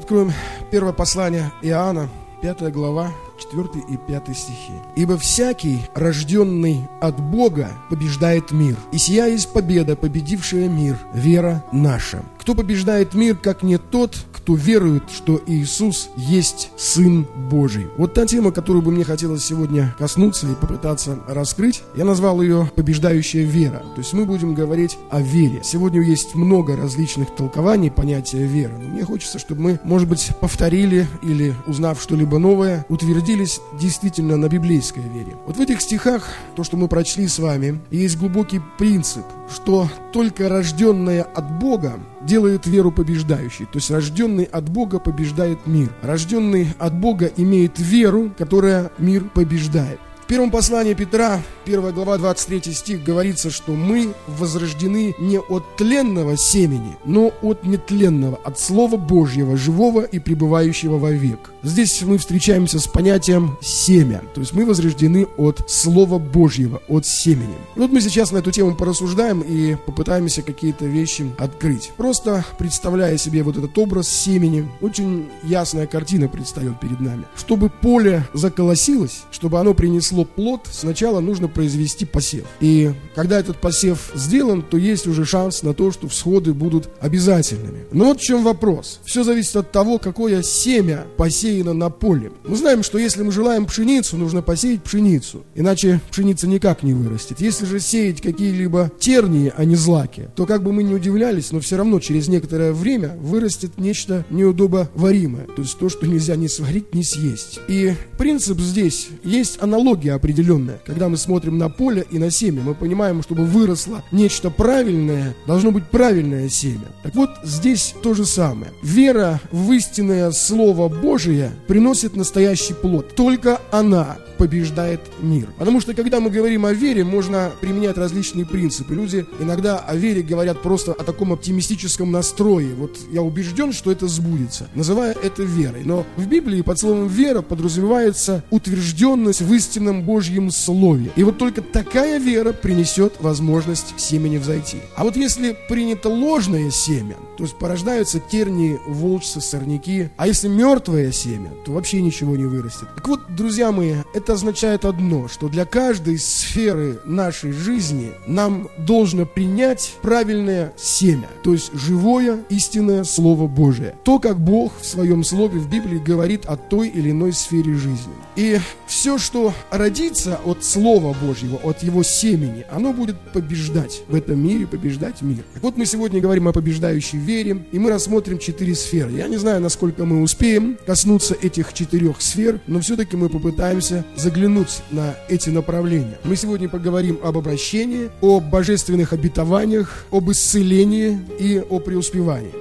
откроем первое послание Иоанна, 5 глава, 4 и 5 стихи. «Ибо всякий, рожденный от Бога, побеждает мир. И сия есть победа, победившая мир, вера наша. Кто побеждает мир, как не тот, кто верует, что Иисус есть Сын Божий». Вот та тема, которую бы мне хотелось сегодня коснуться и попытаться раскрыть. Я назвал ее «побеждающая вера». То есть мы будем говорить о вере. Сегодня есть много различных толкований понятия веры. Но мне хочется, чтобы мы, может быть, повторили или, узнав что-либо новое, утвердились действительно на библейской вере. Вот в этих стихах, то, что мы прочли с вами, есть глубокий принцип, что только рожденное от Бога делает веру побеждающей. То есть рожденный от Бога побеждает мир. Рожденный от Бога имеет веру, которая мир побеждает. В первом послании Петра, 1 глава, 23 стих, говорится, что мы возрождены не от тленного семени, но от нетленного, от Слова Божьего, живого и пребывающего вовек. Здесь мы встречаемся с понятием «семя», то есть мы возрождены от Слова Божьего, от семени. И вот мы сейчас на эту тему порассуждаем и попытаемся какие-то вещи открыть. Просто представляя себе вот этот образ семени, очень ясная картина предстает перед нами. Чтобы поле заколосилось, чтобы оно принесло плод, сначала нужно произвести посев. И когда этот посев сделан, то есть уже шанс на то, что всходы будут обязательными. Но вот в чем вопрос. Все зависит от того, какое семя посеяно на поле. Мы знаем, что если мы желаем пшеницу, нужно посеять пшеницу. Иначе пшеница никак не вырастет. Если же сеять какие-либо тернии, а не злаки, то как бы мы ни удивлялись, но все равно через некоторое время вырастет нечто неудобоваримое. То есть то, что нельзя ни сварить, ни съесть. И принцип здесь есть аналогия определенная. Когда мы смотрим на поле и на семя, мы понимаем, чтобы выросло нечто правильное, должно быть правильное семя. Так вот, здесь то же самое. Вера в истинное Слово Божие приносит настоящий плод. Только она побеждает мир. Потому что, когда мы говорим о вере, можно применять различные принципы. Люди иногда о вере говорят просто о таком оптимистическом настрое. Вот я убежден, что это сбудется, называя это верой. Но в Библии под словом «вера» подразумевается утвержденность в истинном Божьем Слове. И вот только такая вера принесет возможность семени взойти. А вот если принято ложное семя, то есть порождаются тернии, волчцы, сорняки. А если мертвое семя, то вообще ничего не вырастет. Так вот, друзья мои, это означает одно, что для каждой сферы нашей жизни нам должно принять правильное семя, то есть живое, истинное Слово Божие. То, как Бог в своем Слове в Библии говорит о той или иной сфере жизни. И все, что родится от Слова Божьего, от Его семени, оно будет побеждать в этом мире, побеждать мир. Так вот, мы сегодня говорим о побеждающей вере, и мы рассмотрим 4 сферы. Я не знаю, насколько мы успеем коснуться этих 4 сфер, но все-таки мы попытаемся заглянуть на эти направления. Мы сегодня поговорим об обращении, о божественных обетованиях, об исцелении и о преуспевании.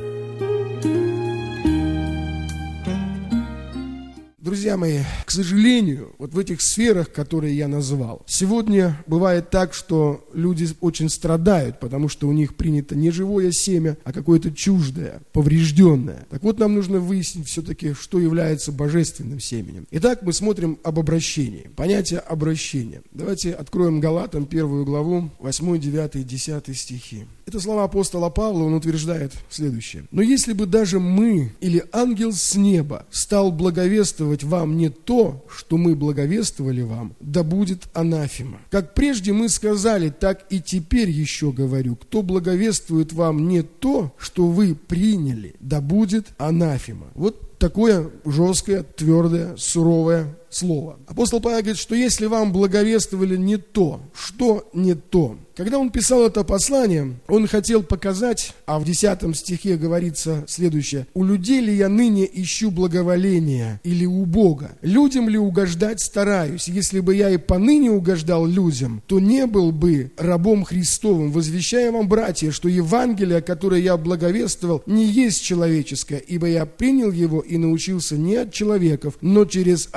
Друзья мои, к сожалению, вот в этих сферах, которые я назвал, сегодня бывает так, что люди очень страдают, потому что у них принято не живое семя, а какое-то чуждое, поврежденное. Так вот, нам нужно выяснить все-таки, что является божественным семенем. Итак, мы смотрим об обращении. Понятие обращения. Давайте откроем Галатам 1 главу, 8, 9 и 10 стихи. Это слова апостола Павла, он утверждает следующее. «Но если бы даже мы или ангел с неба стал благовествовать вам не то, что мы благовествовали вам, да будет анафема. Как прежде мы сказали, так и теперь еще говорю, кто благовествует вам не то, что вы приняли, да будет анафема». Вот такое жесткое, твердое, суровое слово. Апостол Павел говорит, что если вам благовествовали не то, что не то. Когда он писал это послание, он хотел показать, а в 10 стихе говорится следующее: «У людей ли я ныне ищу благоволения или у Бога? Людям ли угождать стараюсь? Если бы я и поныне угождал людям, то не был бы рабом Христовым. Возвещая вам, братья, что Евангелие, которое я благовествовал, не есть человеческое, ибо я принял его и научился не от человеков, но через откровение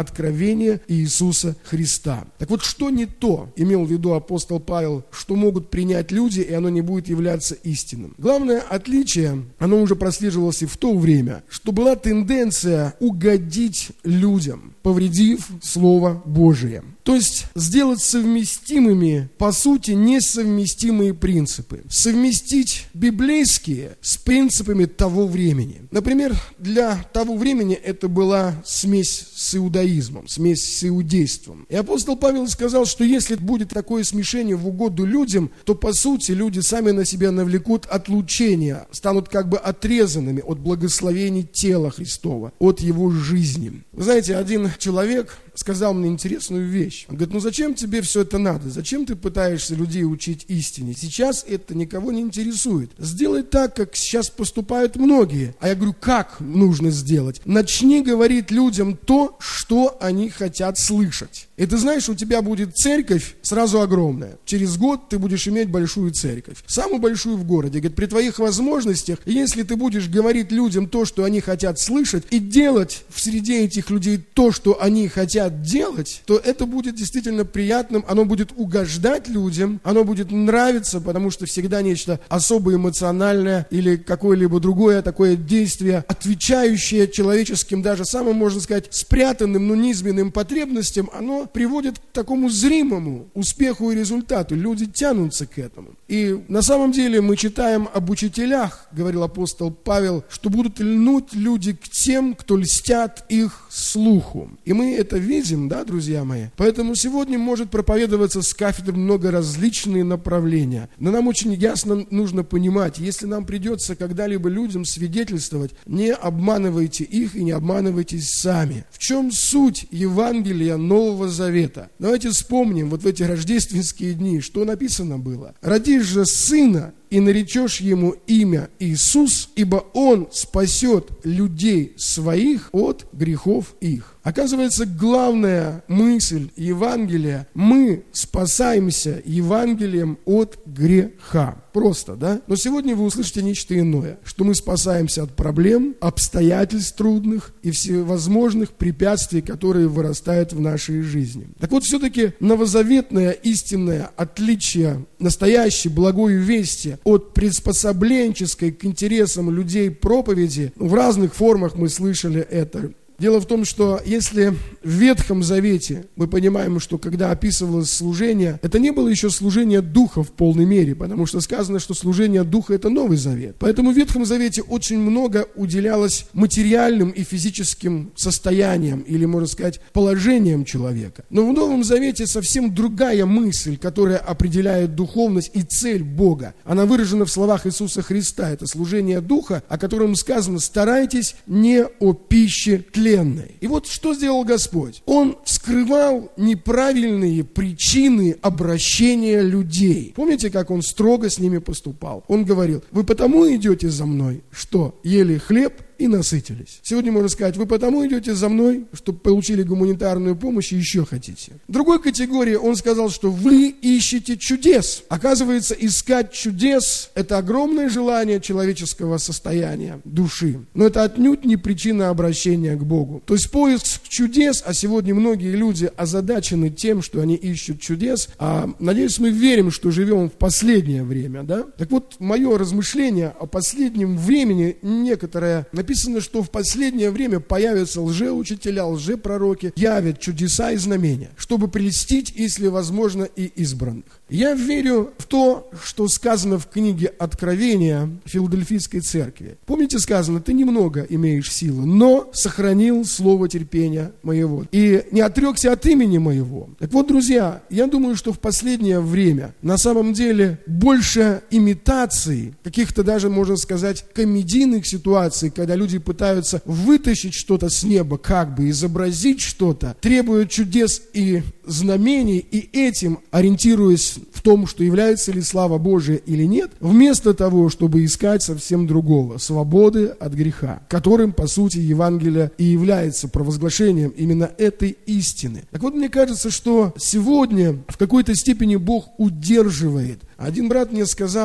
откровения Иисуса Христа. Так вот, что не то, имел в виду апостол Павел, что могут принять люди, и оно не будет являться истинным. Главное отличие, оно уже прослеживалось и в то время, что была тенденция угодить людям, повредив Слово Божие. То есть сделать совместимыми, по сути, несовместимые принципы. Совместить библейские с принципами того времени. Например, для того времени это была смесь с иудаизмом, смесь с иудейством. И апостол Павел сказал, что если будет такое смешение в угоду людям, то, по сути, люди сами на себя навлекут отлучение, станут как бы отрезанными от благословений тела Христова, от его жизни. Вы знаете, один человек сказал мне интересную вещь. Он говорит, зачем тебе все это надо? Зачем ты пытаешься людей учить истине? Сейчас это никого не интересует. Сделай так, как сейчас поступают многие. А я говорю, как нужно сделать? Начни говорить людям то, что они хотят слышать. И ты знаешь, у тебя будет церковь сразу огромная. Через год ты будешь иметь большую церковь. Самую большую в городе. Говорит, при твоих возможностях, если ты будешь говорить людям то, что они хотят слышать, и делать в среде этих людей то, что они хотят делать, то это будет действительно приятным, оно будет угождать людям, оно будет нравиться, потому что всегда нечто особо эмоциональное или какое-либо другое такое действие, отвечающее человеческим, даже самым, можно сказать, спрятанным, но низменным потребностям, оно приводит к такому зримому успеху и результату. Люди тянутся к этому. И на самом деле мы читаем об учителях, говорил апостол Павел, что будут льнуть люди к тем, кто льстят их слуху. И мы это видим, да, друзья мои? Поэтому сегодня может проповедоваться с кафедры много различные направления. Но нам очень ясно нужно понимать, если нам придется когда-либо людям свидетельствовать, не обманывайте их и не обманывайтесь сами. В чем суть Евангелия Нового Завета? Давайте вспомним вот в эти рождественские дни, что написано было. «Родишь же сына, и наречешь ему имя Иисус, ибо он спасет людей своих от грехов их». Оказывается, главная мысль Евангелия – мы спасаемся Евангелием от греха. Просто, да? Но сегодня вы услышите нечто иное, что мы спасаемся от проблем, обстоятельств трудных и всевозможных препятствий, которые вырастают в нашей жизни. Так вот, все-таки новозаветное истинное отличие настоящей благой вести от приспособленческой к интересам людей проповеди, в разных формах мы слышали это. Дело в том, что если в Ветхом Завете мы понимаем, что когда описывалось служение, это не было еще служение Духа в полной мере, потому что сказано, что служение Духа – это Новый Завет. Поэтому в Ветхом Завете очень много уделялось материальным и физическим состояниям, или, можно сказать, положением человека. Но в Новом Завете совсем другая мысль, которая определяет духовность и цель Бога. Она выражена в словах Иисуса Христа. Это служение Духа, о котором сказано: «Старайтесь не о пище тленной». И вот что сделал Господь? Он скрывал неправильные причины обращения людей. Помните, как Он строго с ними поступал? Он говорил: вы потому идете за мной, что ели хлеб и насытились. Сегодня можно сказать: вы потому идете за мной, чтобы получили гуманитарную помощь и еще хотите. В другой категории он сказал, что вы ищете чудес. Оказывается, искать чудес – это огромное желание человеческого состояния, души. Но это отнюдь не причина обращения к Богу. То есть поиск чудес, а сегодня многие люди озадачены тем, что они ищут чудес, а, надеюсь, мы верим, что живем в последнее время, да? Так вот, мое размышление о последнем времени некоторое. Написано, что в последнее время появятся лжеучителя, лжепророки, явят чудеса и знамения, чтобы прельстить, если возможно, и избранных. Я верю в то, что сказано в книге Откровения Филадельфийской церкви. Помните, сказано: ты немного имеешь силы, но сохранил слово терпения моего и не отрекся от имени моего. Так вот, друзья, я думаю, что в последнее время на самом деле больше имитаций, каких-то даже, можно сказать, комедийных ситуаций, когда люди пытаются вытащить что-то с неба, как бы изобразить что-то, требуют чудес и знамений, и этим, ориентируясь в том, что является ли слава Божия или нет, вместо того, чтобы искать совсем другого, свободы от греха, которым, по сути, Евангелие и является провозглашением именно этой истины. Так вот, мне кажется, что сегодня в какой-то степени Бог удерживает. Один брат мне сказал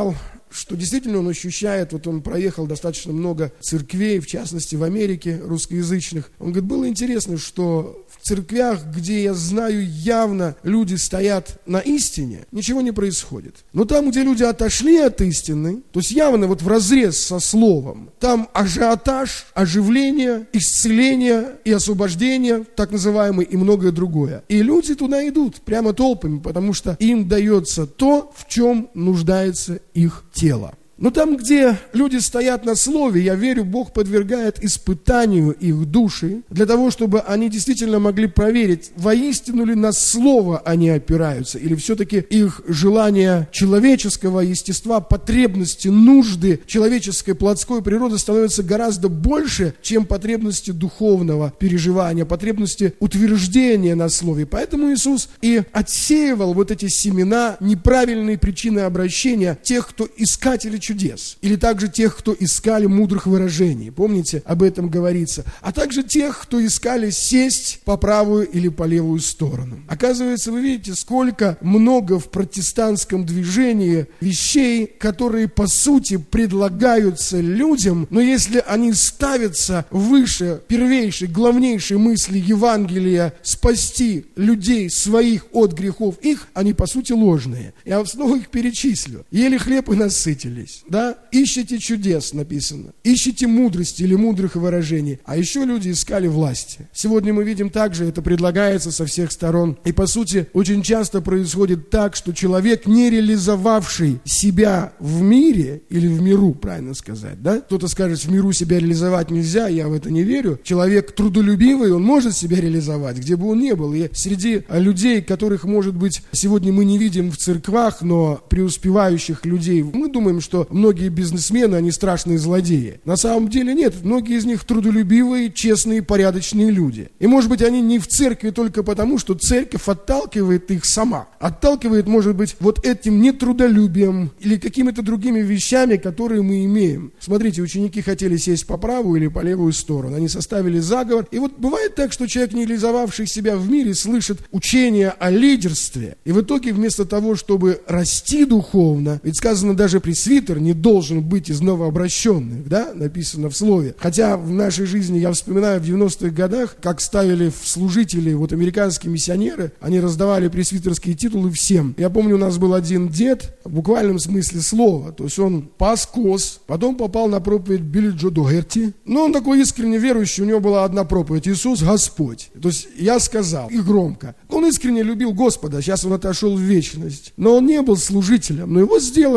что действительно он ощущает, вот он проехал достаточно много церквей, в частности в Америке, русскоязычных. Он говорит, было интересно, что в церквях, где я знаю явно, люди стоят на истине, ничего не происходит. Но там, где люди отошли от истины, то есть явно вот вразрез со словом, там ажиотаж, оживление, исцеление и освобождение, так называемый, и многое другое. И люди туда идут прямо толпами, потому что им дается то, в чем нуждается их тело. Но там, где люди стоят на слове, я верю, Бог подвергает испытанию их души, для того, чтобы они действительно могли проверить, воистину ли на слово они опираются, или все-таки их желание человеческого естества, потребности, нужды человеческой плотской природы становятся гораздо больше, чем потребности духовного переживания, потребности утверждения на слове. Поэтому Иисус и отсеивал вот эти семена неправильной причины обращения тех, кто искатели чудес, или также тех, кто искали мудрых выражений. Помните, об этом говорится. А также тех, кто искали сесть по правую или по левую сторону. Оказывается, вы видите, сколько много в протестантском движении вещей, которые по сути предлагаются людям, но если они ставятся выше первейшей, главнейшей мысли Евангелия спасти людей своих от грехов их, они по сути ложные. Я снова их перечислю. Ели хлеб и насытились. Да? Ищите чудес, написано. Ищите мудрости или мудрых выражений. А еще люди искали власти. Сегодня мы видим также, это предлагается со всех сторон. И по сути, очень часто происходит так, что человек, не реализовавший себя в мире, или в миру, правильно сказать, да? Кто-то скажет, в миру себя реализовать нельзя, я в это не верю. Человек трудолюбивый, он может себя реализовать, где бы он ни был. И среди людей, которых, может быть, сегодня мы не видим в церквах, но преуспевающих людей, мы думаем, что многие бизнесмены, они страшные злодеи. На самом деле нет, многие из них трудолюбивые, честные, порядочные люди. И может быть они не в церкви только потому, что церковь отталкивает их сама. Отталкивает, может быть, вот этим нетрудолюбием или какими-то другими вещами, которые мы имеем. Смотрите, ученики хотели сесть по правую или по левую сторону. Они составили заговор. И вот бывает так, что человек, не реализовавший себя в мире, слышит учение о лидерстве. И в итоге вместо того, чтобы расти духовно, ведь сказано, даже пресвитер не должен быть из новообращенных, да, написано в слове. Хотя в нашей жизни, я вспоминаю, в 90-х годах, как ставили в служители вот американские миссионеры, они раздавали пресвитерские титулы всем. Я помню, у нас был один дед, в буквальном смысле слова, то есть он пас коз, потом попал на проповедь Билли Джо Догерти, но он такой искренне верующий, у него была одна проповедь: Иисус Господь. То есть я сказал, и громко. Он искренне любил Господа, сейчас он отошел в вечность, но он не был служителем, но его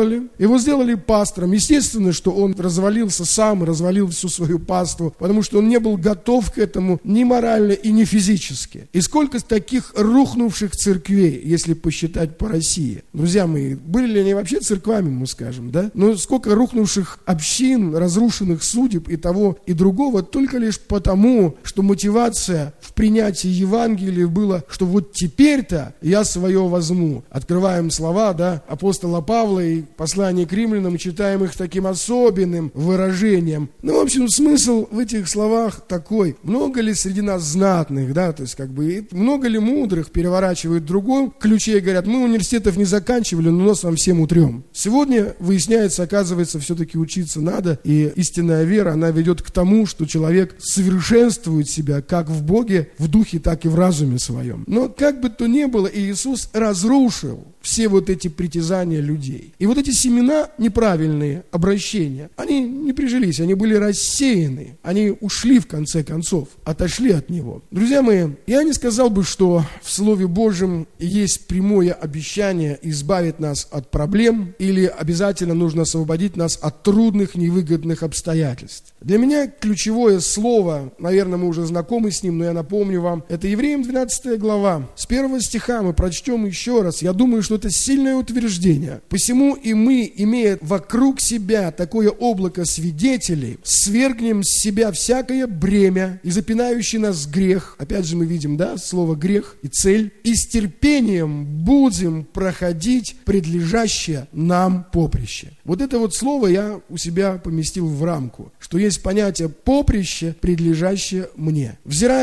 сделали пастором. Естественно, что он развалился сам, развалил всю свою паству, потому что он не был готов к этому ни морально и ни физически. И сколько таких рухнувших церквей, если посчитать по России. Друзья мои, были ли они вообще церквами, мы скажем, да? Но сколько рухнувших общин, разрушенных судеб и того, и другого, только лишь потому, что мотивация в принятии Евангелия была, что вот теперь-то я свое возьму. Открываем слова, да, апостола Павла и послание к римлянам, читаем их таким особенным выражением. Ну, в общем, смысл в этих словах такой: много ли среди нас знатных, да, то есть как бы много ли мудрых, переворачивают в другом ключе и говорят: мы университетов не заканчивали, но нос вам всем утрем. Сегодня выясняется, оказывается, все-таки учиться надо, и истинная вера, она ведет к тому, что человек совершенствует себя как в Боге, в духе, так и в разуме своем. Но как бы то ни было, Иисус разрушил все вот эти притязания людей. И вот эти семена неправильные, обращения, они не прижились, они были рассеяны, они ушли в конце концов, отошли от Него. Друзья мои, я не сказал бы, что в Слове Божьем есть прямое обещание избавить нас от проблем или обязательно нужно освободить нас от трудных, невыгодных обстоятельств. Для меня ключевое слово, наверное, мы уже знакомы с ним, но я напомню вам, это Евреям 12 глава. С 1 стиха мы прочтем еще раз. Я думаю, что это сильное утверждение. «Посему и мы, имея вокруг себя такое облако свидетелей, свергнем с себя всякое бремя и запинающий нас грех». Опять же мы видим, да, слово «грех» и «цель». «И с терпением будем проходить предлежащее нам поприще». Вот это вот слово я у себя поместил в рамку, что есть понятие «поприще, предлежащее мне». Взирая на начало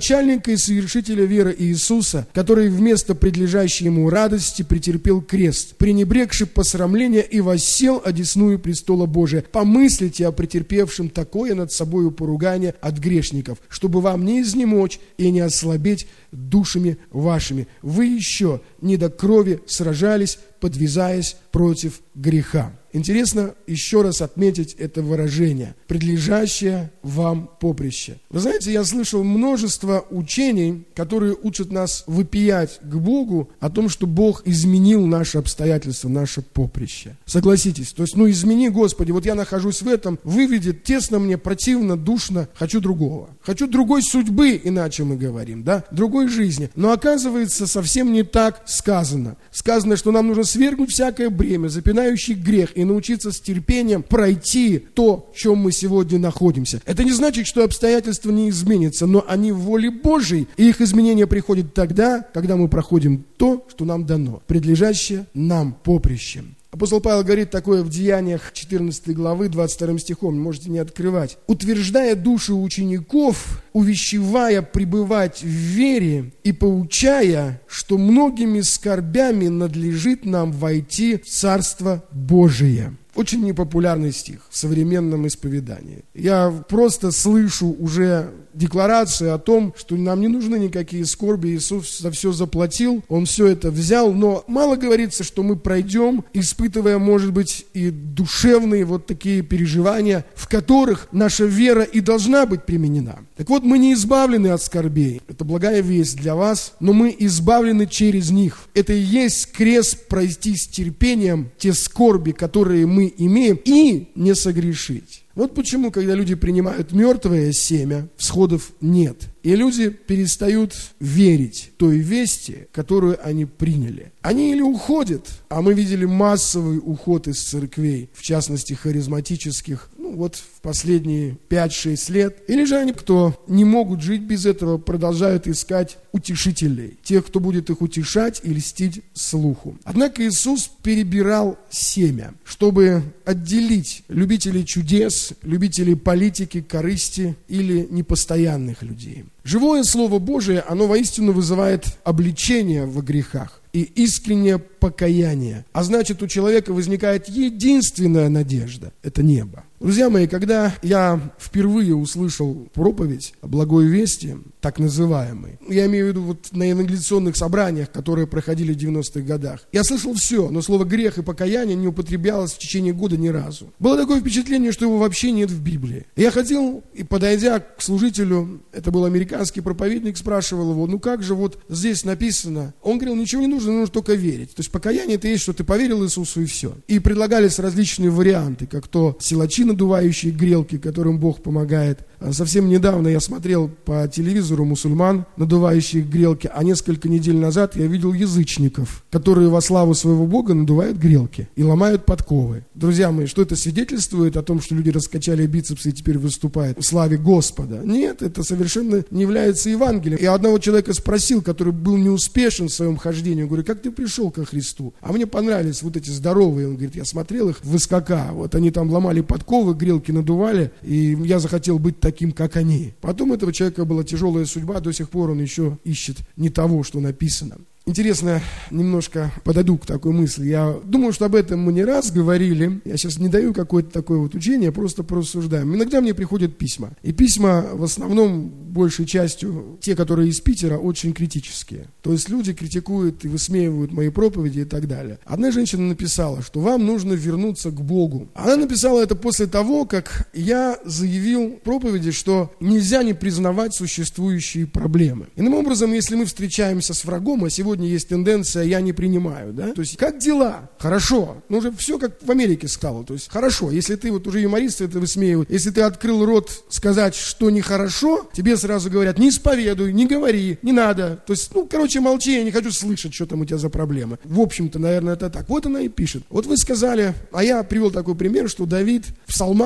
начальника и совершителя веры Иисуса, который вместо предлежащей ему радости претерпел крест, пренебрегший посрамление и воссел одесную престола Божия. Помыслите о претерпевшем такое над собою поругание от грешников, чтобы вам не изнемочь и не ослабеть душами вашими. Вы еще не до крови сражались, подвязаясь против греха. Интересно еще раз отметить это выражение «предлежащее вам поприще». Вы знаете, я слышал множество учений, которые учат нас вопиять к Богу о том, что Бог изменил наши обстоятельства, наше поприще. Согласитесь, то есть, измени, Господи, вот я нахожусь в этом, выведет тесно мне, противно, душно, хочу другого. Хочу другой судьбы, иначе мы говорим, да, другой жизни. Но оказывается, совсем не так сказано. Сказано, что нам нужно свергнуть всякое бремя, запинающий грех, и научиться с терпением пройти то, в чем мы сегодня находимся. Это не значит, что обстоятельства не изменятся, но они в воле Божьей, и их изменение приходит тогда, когда мы проходим то, что нам дано, предлежащее нам поприще. Апостол Павел говорит такое в Деяниях 14 главы 22 стихом, можете не открывать. «Утверждая души учеников, увещевая пребывать в вере и поучая, что многими скорбями надлежит нам войти в Царство Божие». Очень непопулярный стих в современном исповедании. Я просто слышу уже декларации о том, что нам не нужны никакие скорби, Иисус за все заплатил, Он все это взял, но мало говорится, что мы пройдем, испытывая, может быть, и душевные вот такие переживания, в которых наша вера и должна быть применена. Так вот, мы не избавлены от скорбей. Это благая весть для вас, но мы избавлены через них. Это и есть крест пройти с терпением те скорби, которые мы имеем, и не согрешить. Вот почему, когда люди принимают мертвое семя, всходов нет. И люди перестают верить той вести, которую они приняли. Они или уходят, а мы видели массовый уход из церквей, в частности харизматических, в последние 5-6 лет. Или же они, кто не могут жить без этого, продолжают искать утешителей. Тех, кто будет их утешать и льстить слуху. Однако Иисус перебирал семя, чтобы отделить любителей чудес, любителей политики, корысти или непостоянных людей. Живое Слово Божие, оно воистину вызывает обличение во грехах и искреннее покаяние. А значит, у человека возникает единственная надежда – это небо. Друзья мои, когда я впервые услышал проповедь о благой вести, так называемой, я имею в виду на евангелизационных собраниях, которые проходили в 90-х годах, я слышал все, но слово «грех» и «покаяние» не употреблялось в течение года ни разу. Было такое впечатление, что его вообще нет в Библии. Я ходил и, подойдя к служителю, это был американский проповедник, спрашивал его, как же здесь написано? Он говорил, ничего не нужно только верить. То есть покаяние это есть, что ты поверил Иисусу и все. И предлагались различные варианты, как то силачи, надувающие грелки, которым Бог помогает. Совсем недавно я смотрел по телевизору мусульман, надувающих грелки, а несколько недель назад я видел язычников, которые во славу своего Бога надувают грелки и ломают подковы. Друзья мои, что это свидетельствует о том, что люди раскачали бицепсы и теперь выступают в славе Господа? Нет, это совершенно не является Евангелием. Я одного человека спросил, который был неуспешен в своем хождении, говорю, как ты пришел ко Христу? А мне понравились эти здоровые, он говорит, я смотрел их в СКК, они там ломали подковы, грелки надували, и я захотел быть таким, как они. Потом этого человека была тяжелая судьба, до сих пор он еще ищет не того, что написано. Интересно, немножко подойду к такой мысли. Я думаю, что об этом мы не раз говорили. Я сейчас не даю какое-то такое учение, просто порассуждаем. Иногда мне приходят письма. И письма в основном, большей частью, те, которые из Питера, очень критические. То есть люди критикуют и высмеивают мои проповеди и так далее. Одна женщина написала, что вам нужно вернуться к Богу. Она написала это после того, как я заявил в проповеди, что нельзя не признавать существующие проблемы. Иным образом, если мы встречаемся с врагом, а сегодня есть тенденция «я не принимаю», да? То есть, как дела? Хорошо. Уже все как в Америке стало. То есть, хорошо. Если ты, уже юмористы это высмеивают, если ты открыл рот сказать, что нехорошо, тебе сразу говорят, не исповедуй, не говори, не надо. То есть, молчи, я не хочу слышать, что там у тебя за проблемы. В общем-то, наверное, это так. Вот она и пишет. Вы сказали, а я привел такой пример, что Давид в псалмах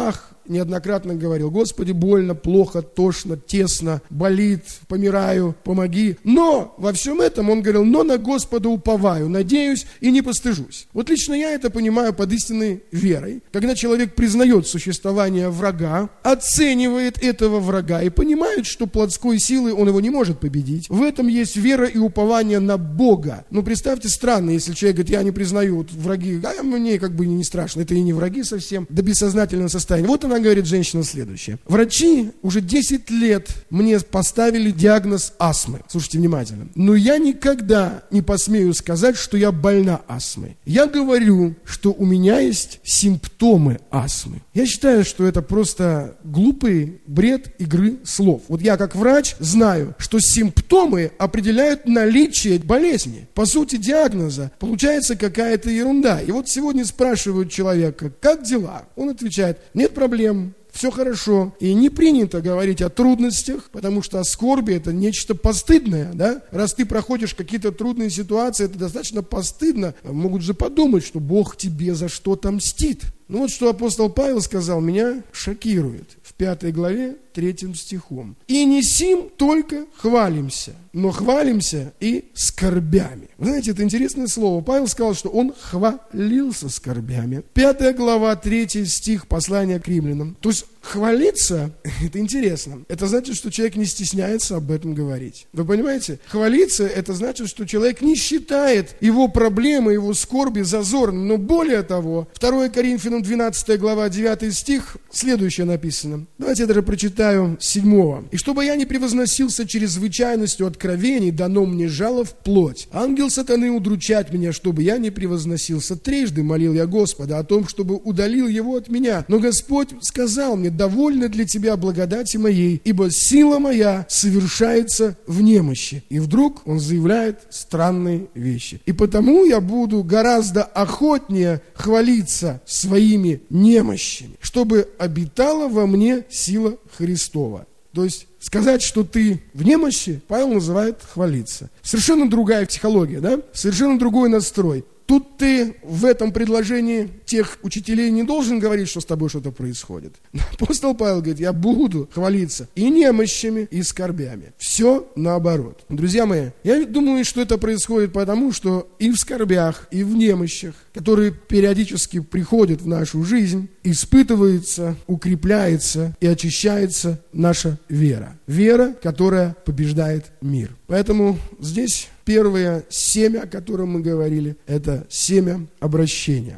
неоднократно говорил: Господи, больно, плохо, тошно, тесно, болит, помираю, помоги. Но во всем этом он говорил: но на Господа уповаю, надеюсь и не постыжусь. Вот лично я это понимаю под истинной верой. Когда человек признает существование врага, оценивает этого врага и понимает, что плотской силой он его не может победить. В этом есть вера и упование на Бога. Ну, представьте, странно, если человек говорит: я не признаю, вот враги, а мне как бы не страшно, это и не враги совсем, до бессознательного состояния. Вот она говорит, женщина, следующее. Врачи уже 10 лет мне поставили диагноз астмы. Слушайте внимательно. Но я никогда не посмею сказать, что я больна астмой. Я говорю, что у меня есть симптомы астмы. Я считаю, что это просто глупый бред игры слов. Вот я как врач знаю, что симптомы определяют наличие болезни. По сути диагноза получается какая-то ерунда. И вот сегодня спрашивают человека: как дела? Он отвечает: нет проблем. Все хорошо. И не принято говорить о трудностях, потому что скорби — это нечто постыдное, да? Раз ты проходишь какие-то трудные ситуации, это достаточно постыдно. Могут же подумать, что Бог тебе за что-то мстит. Ну вот что апостол Павел сказал, меня шокирует. В 5 главе 3 стихом. «И не сим только хвалимся, но хвалимся и скорбями». Вы знаете, это интересное слово. Павел сказал, что он хвалился скорбями. 5 глава 3 стих послания к римлянам. То есть хвалиться, это интересно. Это значит, что человек не стесняется об этом говорить. Вы понимаете? Хвалиться, это значит, что человек не считает его проблемы, его скорби зазорным. Но более того, 2 Коринфянам 12 глава 9 стих, следующее написано. Давайте я даже прочитаю 7. «И чтобы я не превозносился чрезвычайностью откровений, дано мне жало в плоть. Ангел сатаны удручать меня, чтобы я не превозносился. Трижды молил я Господа о том, чтобы удалил его от меня. Но Господь сказал мне: довольно для тебя благодати моей, ибо сила моя совершается в немощи». И вдруг он заявляет странные вещи. «И потому я буду гораздо охотнее хвалиться своими немощами, чтобы обитала во мне сила Христова». То есть сказать, что ты в немощи, Павел называет хвалиться. Совершенно другая психология, да? Совершенно другой настрой. Тут ты в этом предложении тех учителей не должен говорить, что с тобой что-то происходит. Апостол Павел говорит: я буду хвалиться и немощами, и скорбями. Все наоборот. Друзья мои, я думаю, что это происходит потому, что и в скорбях, и в немощах, которые периодически приходят в нашу жизнь, испытывается, укрепляется и очищается наша вера. Вера, которая побеждает мир. Поэтому здесь первое семя, о котором мы говорили, это семя обращения.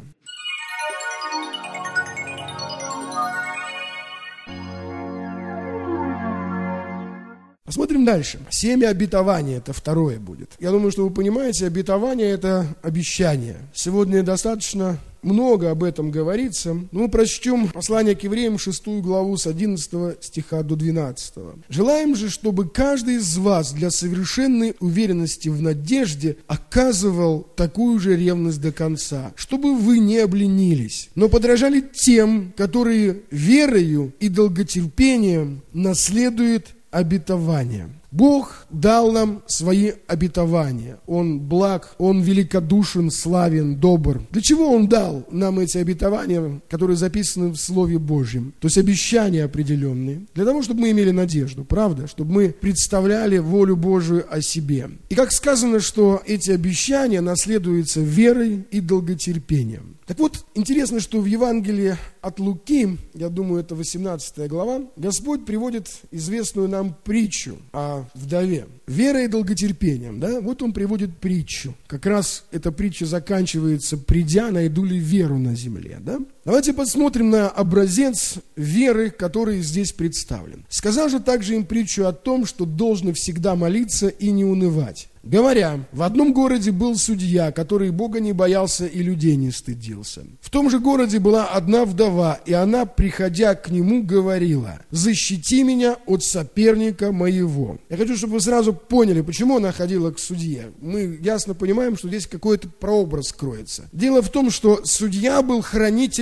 Посмотрим дальше. Семя обетования, это второе будет. Я думаю, что вы понимаете, обетование – это обещание. Сегодня достаточно много об этом говорится. Мы прочтем послание к евреям, 6 главу, с 11 стиха до 12. «Желаем же, чтобы каждый из вас для совершенной уверенности в надежде оказывал такую же ревность до конца, чтобы вы не обленились, но подражали тем, которые верою и долготерпением наследуют обетование». Бог дал нам свои обетования. Он благ, Он великодушен, славен, добр. Для чего Он дал нам эти обетования, которые записаны в Слове Божьем? То есть обещания определенные. Для того, чтобы мы имели надежду, правда? Чтобы мы представляли волю Божию о себе. И как сказано, что эти обещания наследуются верой и долготерпением. Так вот, интересно, что в Евангелии от Луки, я думаю, это 18 глава, Господь приводит известную нам притчу о вдове. Верой и долготерпением, да? Вот Он приводит притчу. Как раз эта притча заканчивается: «Придя, найду ли веру на земле?» Да? Давайте посмотрим на образец веры, который здесь представлен. «Сказал же также им притчу о том, что должны всегда молиться и не унывать. Говоря, в одном городе был судья, который Бога не боялся и людей не стыдился. В том же городе была одна вдова, и она, приходя к нему, говорила: защити меня от соперника моего». Я хочу, чтобы вы сразу поняли, почему она ходила к судье. Мы ясно понимаем, что здесь какой-то прообраз кроется. Дело в том, что судья был хранителем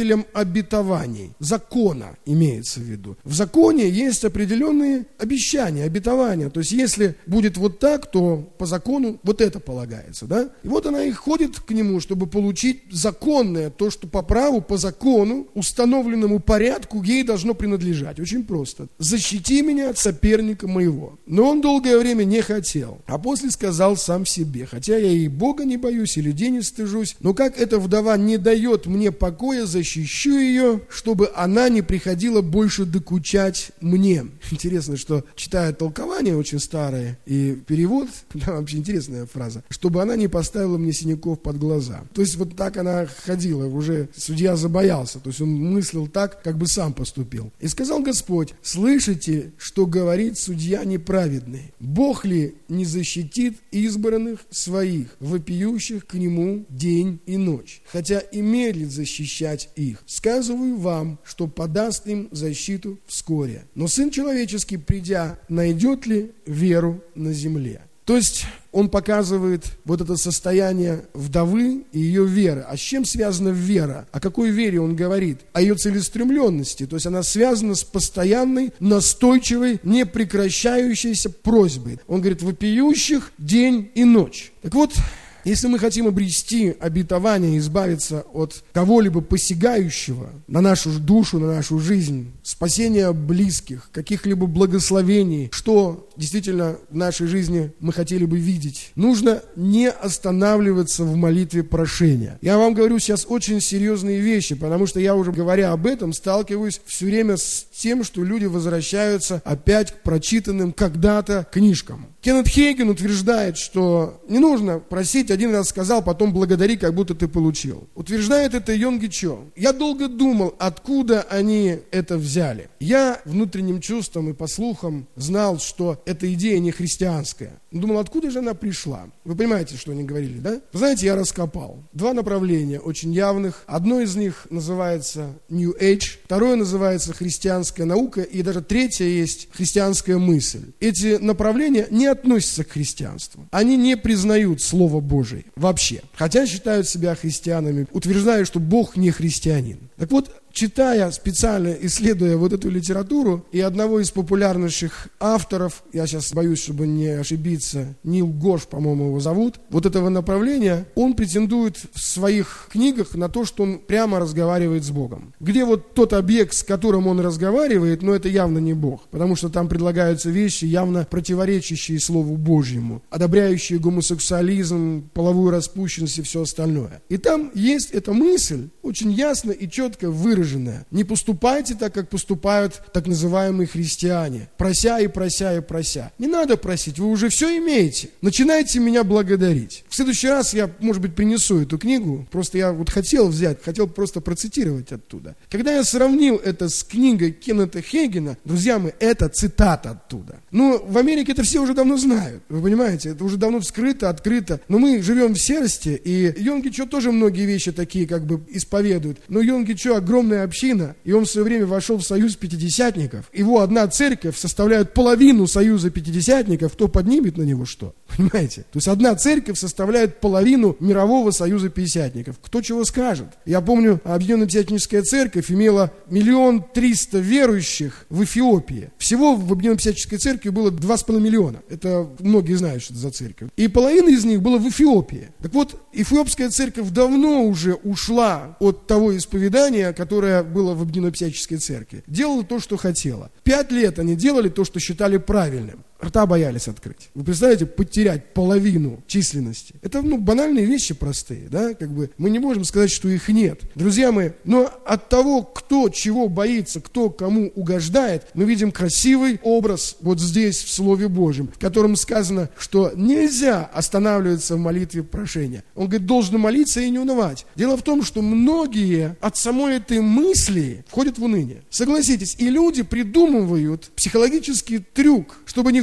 исполнителем обетований. Закона имеется в виду. В законе есть определенные обещания, обетования. То есть, если будет вот так, то по закону вот это полагается, да? И вот она и ходит к нему, чтобы получить законное, то, что по праву, по закону, установленному порядку ей должно принадлежать. Очень просто. «Защити меня от соперника моего». Но он долгое время не хотел. А после сказал сам себе: «Хотя я и Бога не боюсь, и людей не стыжусь, но как эта вдова не дает мне покоя, защищу ее, чтобы она не приходила больше докучать мне». Интересно, что читая толкование очень старое и перевод, да, вообще интересная фраза, «чтобы она не поставила мне синяков под глаза». То есть вот так она ходила, уже судья забоялся, то есть он мыслил так, как бы сам поступил. «И сказал Господь: слышите, что говорит судья неправедный? Бог ли не защитит избранных своих, вопиющих к нему день и ночь, хотя и медлит защищать их? Сказываю вам, что подаст им защиту вскоре. Но Сын Человеческий, придя, найдет ли веру на земле?» То есть он показывает вот это состояние вдовы и ее веры. А с чем связана вера? О какой вере он говорит? О ее целеустремленности. То есть она связана с постоянной, настойчивой, непрекращающейся просьбой. Он говорит: вопиющих день и ночь. Так вот, если мы хотим обрести обетование, избавиться от кого-либо посягающего на нашу душу, на нашу жизнь, спасения близких, каких-либо благословений, что действительно в нашей жизни мы хотели бы видеть, нужно не останавливаться в молитве прошения. Я вам говорю сейчас очень серьезные вещи, потому что я уже, говоря об этом, сталкиваюсь все время с тем, что люди возвращаются опять к прочитанным когда-то книжкам. Кеннет Хейген утверждает, что не нужно просить, один раз сказал, потом благодари, как будто ты получил. Утверждает это Йонги Чо. Я долго думал, откуда они это взяли. Я внутренним чувством и по слухам знал, что эта идея не христианская. Думал, откуда же она пришла? Вы понимаете, что они говорили, да? Вы знаете, я раскопал. Два направления очень явных. Одно из них называется New Age, второе называется христианская наука, и даже третье есть христианская мысль. Эти направления не относятся к христианству. Они не признают Слово Божие вообще. Хотя считают себя христианами, утверждая, что Бог не христианин. Так вот, читая, специально исследуя вот эту литературу, и одного из популярнейших авторов, я сейчас боюсь, чтобы не ошибиться, Нил Гош, по-моему, его зовут, вот этого направления, он претендует в своих книгах на то, что он прямо разговаривает с Богом. Где вот тот объект, с которым он разговаривает, но это явно не Бог, потому что там предлагаются вещи, явно противоречащие Слову Божьему, одобряющие гомосексуализм, половую распущенность и все остальное. И там есть эта мысль, очень ясно и четко выраженная. Не поступайте так, как поступают так называемые христиане, прося и прося и прося. Не надо просить, вы уже все имеете. Начинайте меня благодарить. В следующий раз я, может быть, принесу эту книгу, просто я вот хотел просто процитировать оттуда. Когда я сравнил это с книгой Кеннета Хейгена, друзья мои, это цитата оттуда. Ну, в Америке это все уже давно знают, вы понимаете, это уже давно вскрыто, открыто, но мы живем в серости, и Йонги Чо тоже многие вещи такие как бы исповедует, но Йонги Чо огромная община, и он в свое время вошел в союз пятидесятников. Его одна церковь составляет половину союза пятидесятников, кто поднимет на него что? Понимаете? То есть одна церковь составляет половину мирового союза пятидесятников. Кто чего скажет? Я помню, Объединенная пятидесятническая церковь имела 1 300 000 верующих в Эфиопии. Всего в Объединенной пятидесятнической церкви было 2,5 миллиона. Это многие знают, что это за церковь. И половина из них была в Эфиопии. Так вот, эфиопская церковь давно уже ушла от того исповедания, которое было в Объединенной пятидесятнической церкви. Делала то, что хотела. 5 лет они делали то, что считали правильным. Рта боялись открыть. Вы представляете, потерять половину численности. Это банальные вещи простые, да, как бы мы не можем сказать, что их нет. Друзья мои, но от того, кто чего боится, кто кому угождает, мы видим красивый образ вот здесь в Слове Божьем, в котором сказано, что нельзя останавливаться в молитве прошения. Он говорит, должен молиться и не унывать. Дело в том, что многие от самой этой мысли входят в уныние. Согласитесь, и люди придумывают психологический трюк, чтобы не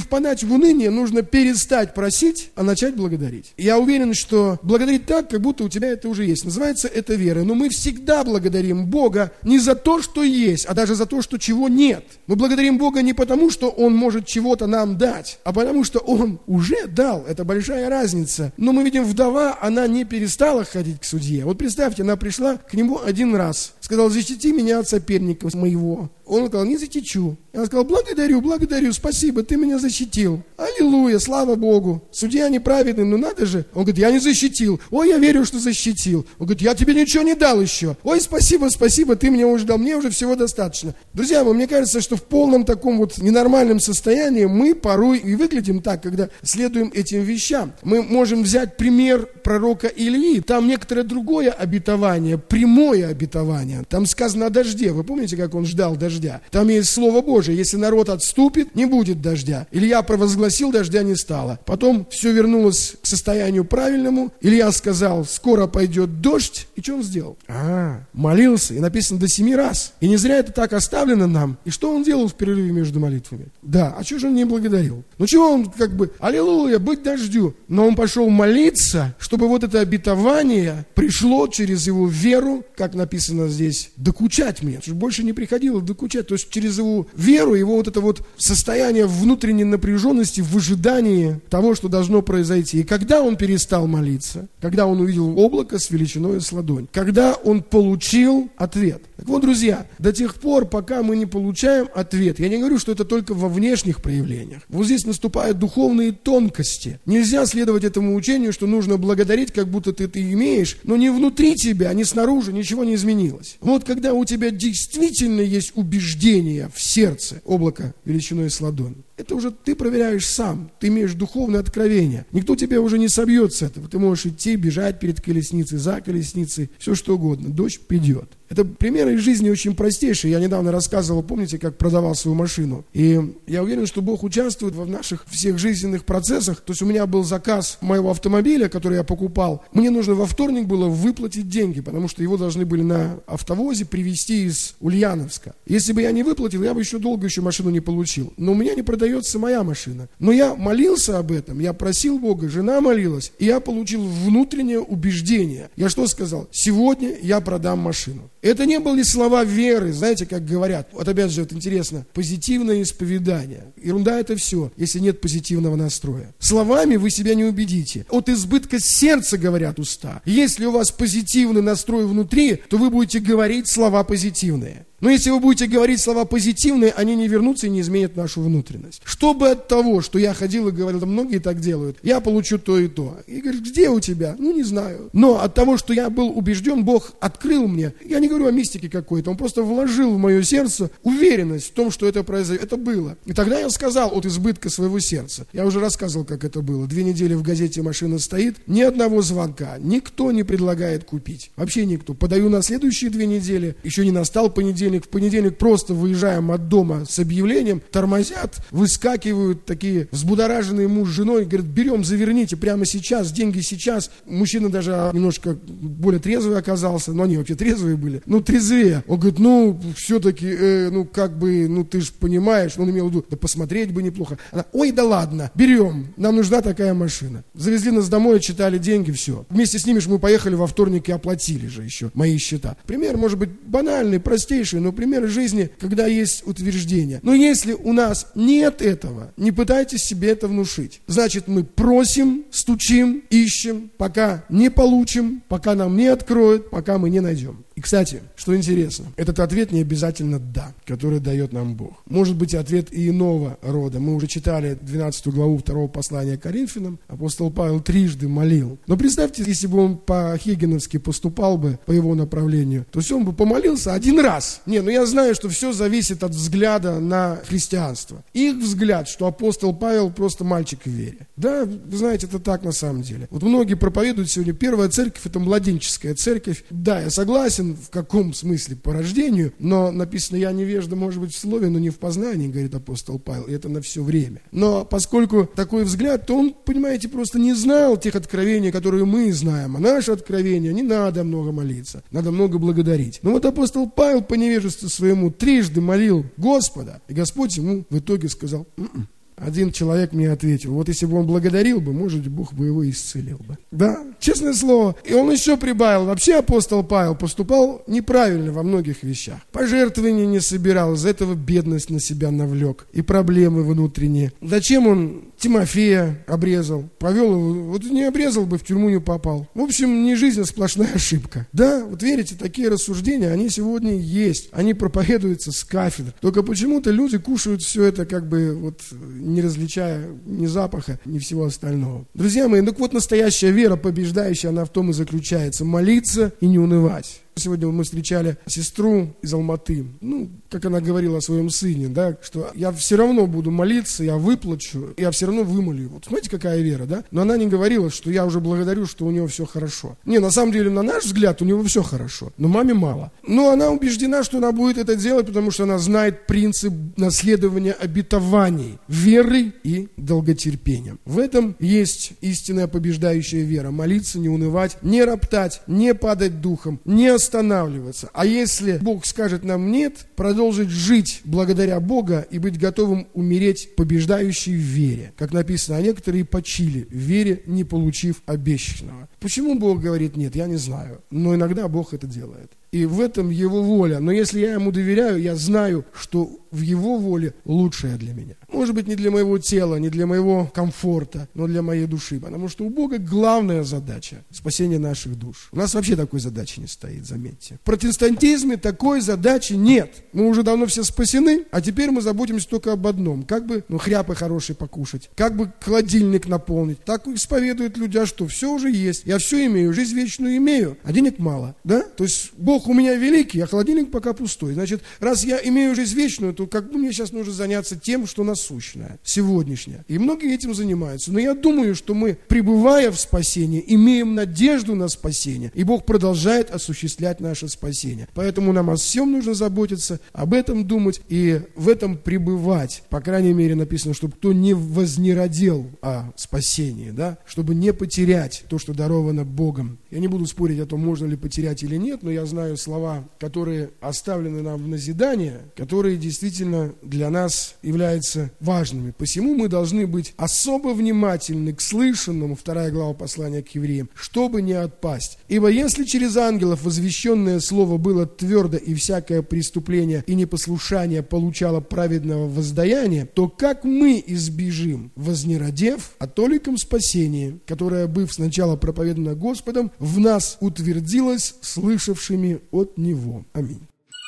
впадать в уныние, нужно перестать просить, а начать благодарить. Я уверен, что благодарить так, как будто у тебя это уже есть. Называется это вера. Но мы всегда благодарим Бога не за то, что есть, а даже за то, что чего нет. Мы благодарим Бога не потому, что Он может чего-то нам дать, а потому, что Он уже дал. Это большая разница. Но мы видим, вдова, она не перестала ходить к судье. Вот представьте, она пришла к нему один раз, сказала: защити меня от соперника моего. Он сказал: не защищу. Она сказала: благодарю, благодарю, спасибо, ты меня защитил. Аллилуйя, слава Богу. Судья неправедный, но надо же. Он говорит: я не защитил. Ой, я верю, что защитил. Он говорит: я тебе ничего не дал еще. Ой, спасибо, спасибо, ты мне уже дал, мне уже всего достаточно. Друзья мои, мне кажется, что в полном таком вот ненормальном состоянии мы порой и выглядим так, когда следуем этим вещам. Мы можем взять пример пророка Илии. Там некоторое другое обетование, прямое обетование. Там сказано о дожде. Вы помните, как он ждал дождя? Там есть Слово Божие: если народ отступит, не будет дождя. Илья провозгласил, дождя не стало. Потом все вернулось к состоянию правильному. Илья сказал: скоро пойдет дождь. И что он сделал? Молился. И написано до 7 раз. И не зря это так оставлено нам. И что он делал в перерыве между молитвами? Да, а чего же он не благодарил? Ну чего он аллилуйя, быть дождю. Но он пошел молиться, чтобы вот это обетование пришло через его веру, как написано здесь, докучать мне. Чтобы больше не приходило докучать. То есть через его веру, его вот это вот состояние внутренней напряженности в ожидании того, что должно произойти. И когда он перестал молиться, когда он увидел облако с величиной с ладонь, когда он получил ответ. Так вот, друзья, до тех пор, пока мы не получаем ответ, я не говорю, что это только во внешних проявлениях. Вот здесь наступают духовные тонкости. Нельзя следовать этому учению, что нужно благодарить, как будто ты это имеешь, но не внутри тебя, не снаружи, ничего не изменилось. Вот когда у тебя действительно есть убеждение в сердце, облако величиной с ладонь, это уже ты проверяешь сам, ты имеешь духовное откровение. Никто тебя уже не собьет с этого. Ты можешь идти, бежать перед колесницей, за колесницей, все что угодно. Дождь придет. Это примеры из жизни очень простейшие. Я недавно рассказывал, помните, как продавал свою машину. И я уверен, что Бог участвует в наших всех жизненных процессах. То есть у меня был заказ моего автомобиля, который я покупал. Мне нужно во вторник было выплатить деньги, потому что его должны были на автовозе привезти из Ульяновска. Если бы я не выплатил, я бы еще долго машину не получил. Но у меня не продается моя машина. Но я молился об этом, я просил Бога, жена молилась, и я получил внутреннее убеждение. Я что сказал? Сегодня я продам машину. Это не были слова веры, знаете, как говорят. Вот опять же, вот интересно, позитивное исповедание. Ерунда это все, если нет позитивного настроя. Словами вы себя не убедите. От избытка сердца говорят уста. Если у вас позитивный настрой внутри, то вы будете говорить слова позитивные. Но если вы будете говорить слова позитивные, они не вернутся и не изменят нашу внутренность. Чтобы от того, что я ходил и говорил, да многие так делают, я получу то и то. И говорит: где у тебя? Ну, не знаю. Но от того, что я был убежден, Бог открыл мне. Я не говорю о мистике какой-то. Он просто вложил в мое сердце уверенность в том, что это произойдет. Это было. И тогда я сказал от избытка своего сердца. Я уже рассказывал, как это было. 2 недели в газете машина стоит, ни одного звонка, никто не предлагает купить. Вообще никто. Подаю на следующие 2 недели, еще не настал понедельник. В понедельник просто выезжаем от дома с объявлением, тормозят, выскакивают такие взбудораженные муж с женой, говорят: берем, заверните прямо сейчас, деньги сейчас. Мужчина даже немножко более трезвый оказался, но они вообще трезвые были, трезвее. Он говорит: все-таки, ты же понимаешь, он имел в виду, да посмотреть бы неплохо. Она: ой, да ладно, берем, нам нужна такая машина. Завезли нас домой, отчитали деньги, все. Вместе с ними же мы поехали во вторник и оплатили же еще мои счета. Пример может быть банальный, простейший, но пример жизни, когда есть утверждение. Но если у нас нет этого, не пытайтесь себе это внушить. Значит, мы просим, стучим, ищем, пока не получим, пока нам не откроют, пока мы не найдем. И, кстати, что интересно, этот ответ не обязательно «да», который дает нам Бог. Может быть, ответ и иного рода. Мы уже читали 12 главу 2 послания к Коринфянам. Апостол Павел трижды молил. Но представьте, если бы он по-хейгеновски поступал бы по его направлению, то есть он бы помолился один раз. Я знаю, что все зависит от взгляда на христианство. Их взгляд, что апостол Павел просто мальчик в вере. Да, вы знаете, это так на самом деле. Вот многие проповедуют сегодня, первая церковь — это младенческая церковь. Да, я согласен, в каком смысле по рождению, но написано: я невежда, может быть, в слове, но не в познании, говорит апостол Павел, и это на все время. Но поскольку такой взгляд, то он, понимаете, просто не знал тех откровений, которые мы знаем. А наше откровение, не надо много молиться, надо много благодарить. Но вот апостол Павел по невежеству своему трижды молил Господа, и Господь ему в итоге сказал: Один человек мне ответил, вот если бы он благодарил бы, может, Бог бы его исцелил бы. Да, честное слово. И он еще прибавил, вообще апостол Павел поступал неправильно во многих вещах. Пожертвования не собирал, из-за этого бедность на себя навлек и проблемы внутренние. Зачем он Тимофея обрезал? Повел его, вот не обрезал бы, в тюрьму не попал. В общем, не жизнь, а сплошная ошибка. Да, вот верите, такие рассуждения, они сегодня есть. Они проповедуются с кафедр. Только почему-то люди кушают все это, как бы, вот, не различая ни запаха, ни всего остального. Друзья мои, ну вот настоящая вера, побеждающая, она в том и заключается. Молиться и не унывать. Сегодня мы встречали сестру из Алматы, как она говорила о своем сыне, да, что я все равно буду молиться, я выплачу, я все равно вымолю. Вот смотрите, какая вера, да? Но она не говорила, что я уже благодарю, что у него все хорошо. Не, на самом деле, на наш взгляд, у него все хорошо, но маме мало. Но она убеждена, что она будет это делать, потому что она знает принцип наследования обетований, веры и долготерпением. В этом есть истинная побеждающая вера. Молиться, не унывать, не роптать, не падать духом, не останавливаться. А если Бог скажет нам нет, продолжить жить благодаря Бога и быть готовым умереть побеждающей в вере. Как написано, а некоторые почили в вере, не получив обещанного. Почему Бог говорит нет, я не знаю. Но иногда Бог это делает. И в этом Его воля. Но если я Ему доверяю, я знаю, что в Его воле лучшее для меня. Может быть, не для моего тела, не для моего комфорта, но для моей души. Потому что у Бога главная задача – спасение наших душ. У нас вообще такой задачи не стоит, заметьте. В протестантизме такой задачи нет. Мы уже давно все спасены, а теперь мы заботимся только об одном. Как бы хряпы хорошие покушать, как бы холодильник наполнить. Так исповедуют люди, а что? Все уже есть. Я все имею, жизнь вечную имею, а денег мало. Да? То есть Бог у меня великий, а холодильник пока пустой. Значит, раз я имею жизнь вечную, то как бы мне сейчас нужно заняться тем, что насущное, сегодняшнее. И многие этим занимаются. Но я думаю, что мы, пребывая в спасении, имеем надежду на спасение. И Бог продолжает осуществлять наше спасение. Поэтому нам о всем нужно заботиться, об этом думать и в этом пребывать. По крайней мере, написано, чтобы кто не вознеродел о спасении, да? Чтобы не потерять то, что даровано Богом. Я не буду спорить о том, можно ли потерять или нет, но я знаю слова, которые оставлены нам в назидание, которые действительно для нас являются важными. Посему мы должны быть особо внимательны к слышанному, 2 глава послания к евреям, чтобы не отпасть. Ибо если через ангелов возвещенное слово было твердо, и всякое преступление и непослушание получало праведного воздаяния, то как мы избежим, вознеродев о толиком спасении, которое, быв сначала проповедано Господом, в нас утвердилось слышавшими от Него. Аминь.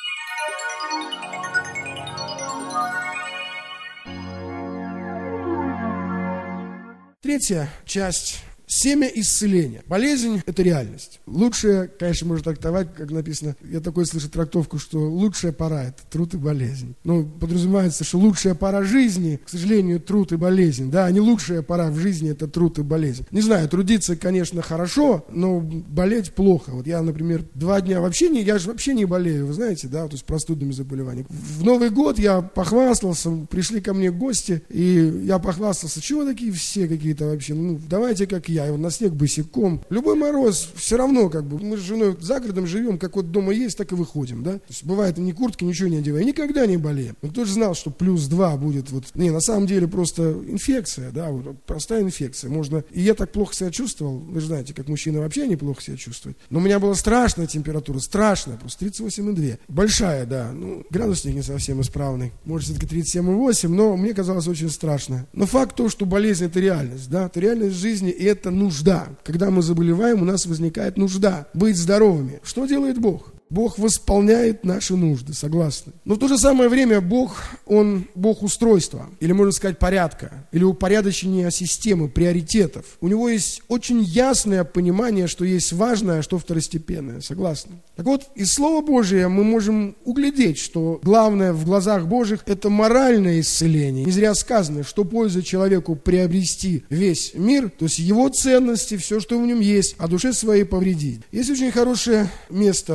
Третья часть. Семя исцеления. Болезнь – это реальность. Лучшее, конечно, можно трактовать, как написано, я такой слышу трактовку, что лучшая пора – это труд и болезнь. Но подразумевается, что лучшая пора жизни, к сожалению, труд и болезнь. Да, а не лучшая пора в жизни – это труд и болезнь. Не знаю, трудиться, конечно, хорошо, но болеть плохо. Вот я, например, 2 дня я же вообще не болею, вы знаете, да, то есть простудными заболеваниями. В Новый год я похвастался, пришли ко мне гости, и я похвастался, чего такие все какие-то вообще, давайте как я. И на снег босиком. Любой мороз, все равно, мы с женой за городом живем, как вот дома есть, так и выходим, да. То есть бывает, ни куртки, ничего не одеваю. Никогда не болеем. Но кто же знал, что +2 будет на самом деле просто инфекция, да, вот, простая инфекция. Можно, и я так плохо себя чувствовал, вы же знаете, как мужчина вообще неплохо себя чувствует. Но у меня была страшная температура, страшная, просто 38,2. Большая, да, градусник не совсем исправный, может, все-таки 37,8, но мне казалось очень страшно. Но факт то, что болезнь – это реальность, да, это реальность жизни, и это нужда. Когда мы заболеваем, у нас возникает нужда быть здоровыми. Что делает Бог? Бог восполняет наши нужды, согласны. Но в то же самое время Бог, Он Бог устройства, или можно сказать порядка, или упорядочения системы, приоритетов. У Него есть очень ясное понимание, что есть важное, а что второстепенное, согласны. Так вот, из Слова Божия мы можем углядеть, что главное в глазах Божьих – это моральное исцеление. Не зря сказано, что польза человеку приобрести весь мир, то есть его ценности, все, что в нем есть, а душе своей повредить. Есть очень хорошее место в Евангелии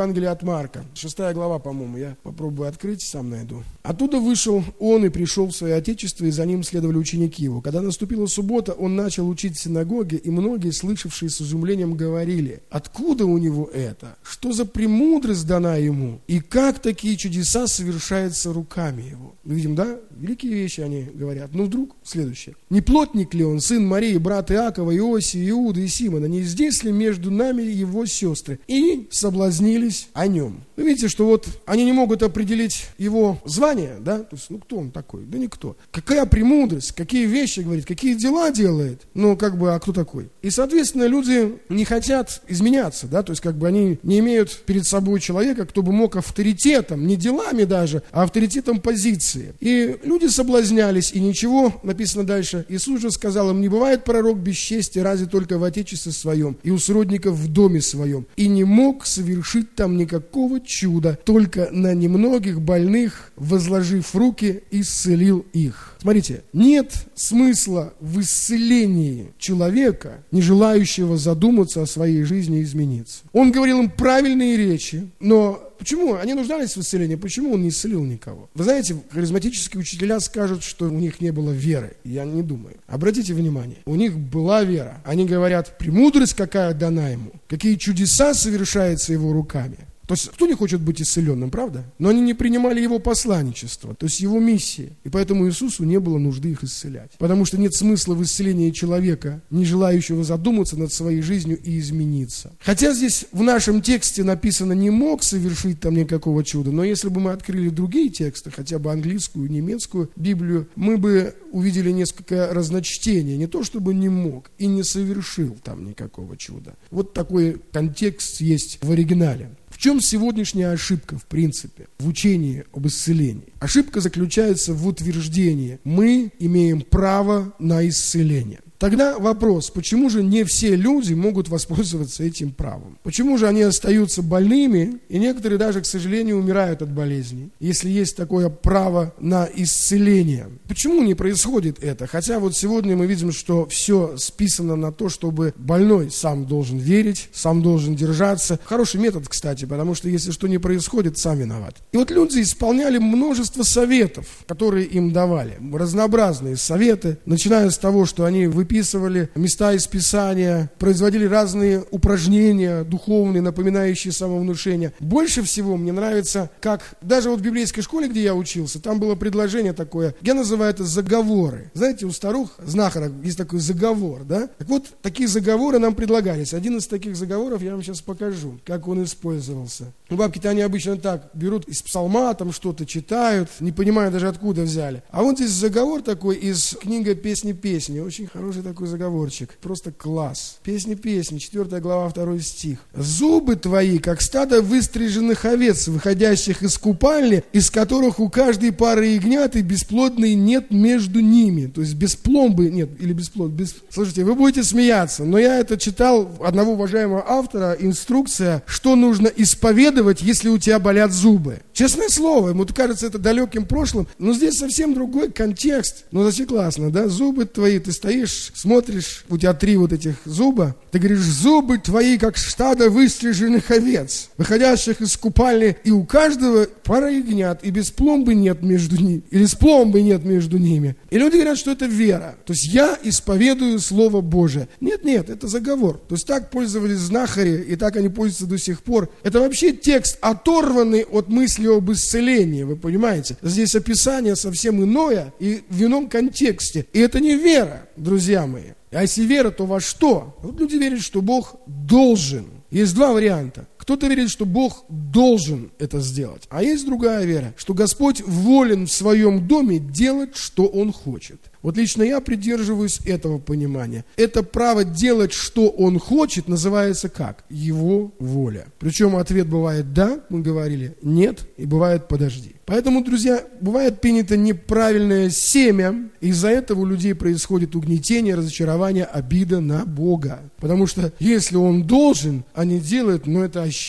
Евангелие от Марка, 6 глава, по-моему, я попробую открыть, сам найду. «Оттуда вышел он и пришел в свое отечество, и за ним следовали ученики его. Когда наступила суббота, он начал учить в синагоге, и многие, слышавшие с изумлением, говорили: откуда у него это? Что за премудрость дана ему? И как такие чудеса совершаются руками его?» Мы видим, да? Великие вещи они говорят. Но вдруг следующее. «Не плотник ли он, сын Марии, брат Иакова, Иосии, Иуды и Симона? Не здесь ли между нами его сестры?» И соблазнились о нем. Вы видите, что вот они не могут определить его звание, да? То есть, кто он такой? Да никто. Какая премудрость, какие вещи говорит, какие дела делает? А кто такой? И, соответственно, люди не хотят изменяться, да? То есть, они не имеют перед собой человека, кто бы мог авторитетом, не делами даже, а авторитетом позиции. И люди соблазнялись, и ничего, написано дальше, Иисус же сказал им: не бывает пророк без чести, разве только в отечестве своем и у сродников в доме своем. И не мог совершить там никакого чуда, только на немногих больных, возложив руки, исцелил их. Смотрите, нет смысла в исцелении человека, не желающего задуматься о своей жизни и измениться. Он говорил им правильные речи, но почему? Они нуждались в исцелении, почему он не исцелил никого? Вы знаете, харизматические учителя скажут, что у них не было веры. Я не думаю. Обратите внимание, у них была вера. Они говорят: премудрость какая дана ему, какие чудеса совершаются его руками. То есть, кто не хочет быть исцеленным, правда? Но они не принимали его посланничество, то есть его миссии. И поэтому Иисусу не было нужды их исцелять. Потому что нет смысла в исцелении человека, не желающего задуматься над своей жизнью и измениться. Хотя здесь в нашем тексте написано: не мог совершить там никакого чуда. Но если бы мы открыли другие тексты, хотя бы английскую, немецкую Библию, мы бы увидели несколько разночтений. Не то чтобы не мог и не совершил там никакого чуда. Вот такой контекст есть в оригинале. В чем сегодняшняя ошибка, в принципе, в учении об исцелении? Ошибка заключается в утверждении: мы имеем право на исцеление. Тогда вопрос: почему же не все люди могут воспользоваться этим правом? Почему же они остаются больными, и некоторые даже, к сожалению, умирают от болезней, если есть такое право на исцеление? Почему не происходит это? Хотя вот сегодня мы видим, что все списано на то, чтобы больной сам должен верить, сам должен держаться. Хороший метод, кстати, потому что если что не происходит, сам виноват. И вот люди исполняли множество советов, которые им давали. Разнообразные советы, начиная с того, что они выписывали места из Писания, производили разные упражнения духовные, напоминающие самовнушение. Больше всего мне нравится, как даже вот в библейской школе, где я учился, там было предложение такое, я называю это заговоры. Знаете, у старух, знахарок, есть такой заговор, да? Так вот, такие заговоры нам предлагались. Один из таких заговоров я вам сейчас покажу, как он использовался. Бабки-то они обычно так берут из псалма, там что-то читают, не понимая даже откуда взяли. А вот здесь заговор такой из книги «Песни-песни». Очень хороший такой заговорчик. Просто класс. «Песни-песни», 4 глава, 2 стих. «Зубы твои, как стадо выстриженных овец, выходящих из купальни, из которых у каждой пары ягнят и бесплодной нет между ними». То есть без пломбы нет, или бесплод. Слушайте, вы будете смеяться, но я это читал одного уважаемого автора, инструкция, что нужно исповедовать, если у тебя болят зубы. Честное слово, ему кажется это далеким прошлым, но здесь совсем другой контекст. Ну, зачем классно, да? Зубы твои, ты стоишь, смотришь, у тебя 3 вот этих зуба, ты говоришь: зубы твои, как стадо выстриженных овец, выходящих из купальни, и у каждого пара ягнят, и без пломбы нет между ними, или с пломбой нет между ними. И люди говорят, что это вера. То есть я исповедую Слово Божие. Нет, это заговор. То есть так пользовались знахари, и так они пользуются до сих пор. Это вообще текст, оторванный от мысли об исцелении, вы понимаете? Здесь описание совсем иное и в ином контексте. И это не вера, друзья мои. А если вера, то во что? Вот люди верят, что Бог должен. Есть 2 варианта. Кто-то верит, что Бог должен это сделать. А есть другая вера, что Господь волен в своем доме делать, что Он хочет. Вот лично я придерживаюсь этого понимания. Это право делать, что Он хочет, называется как? Его воля. Причем ответ бывает «да», мы говорили, «нет», и бывает «подожди». Поэтому, друзья, бывает принято неправильное семя, из-за этого у людей происходит угнетение, разочарование, обида на Бога. Потому что если Он должен, а не делает, это вообще.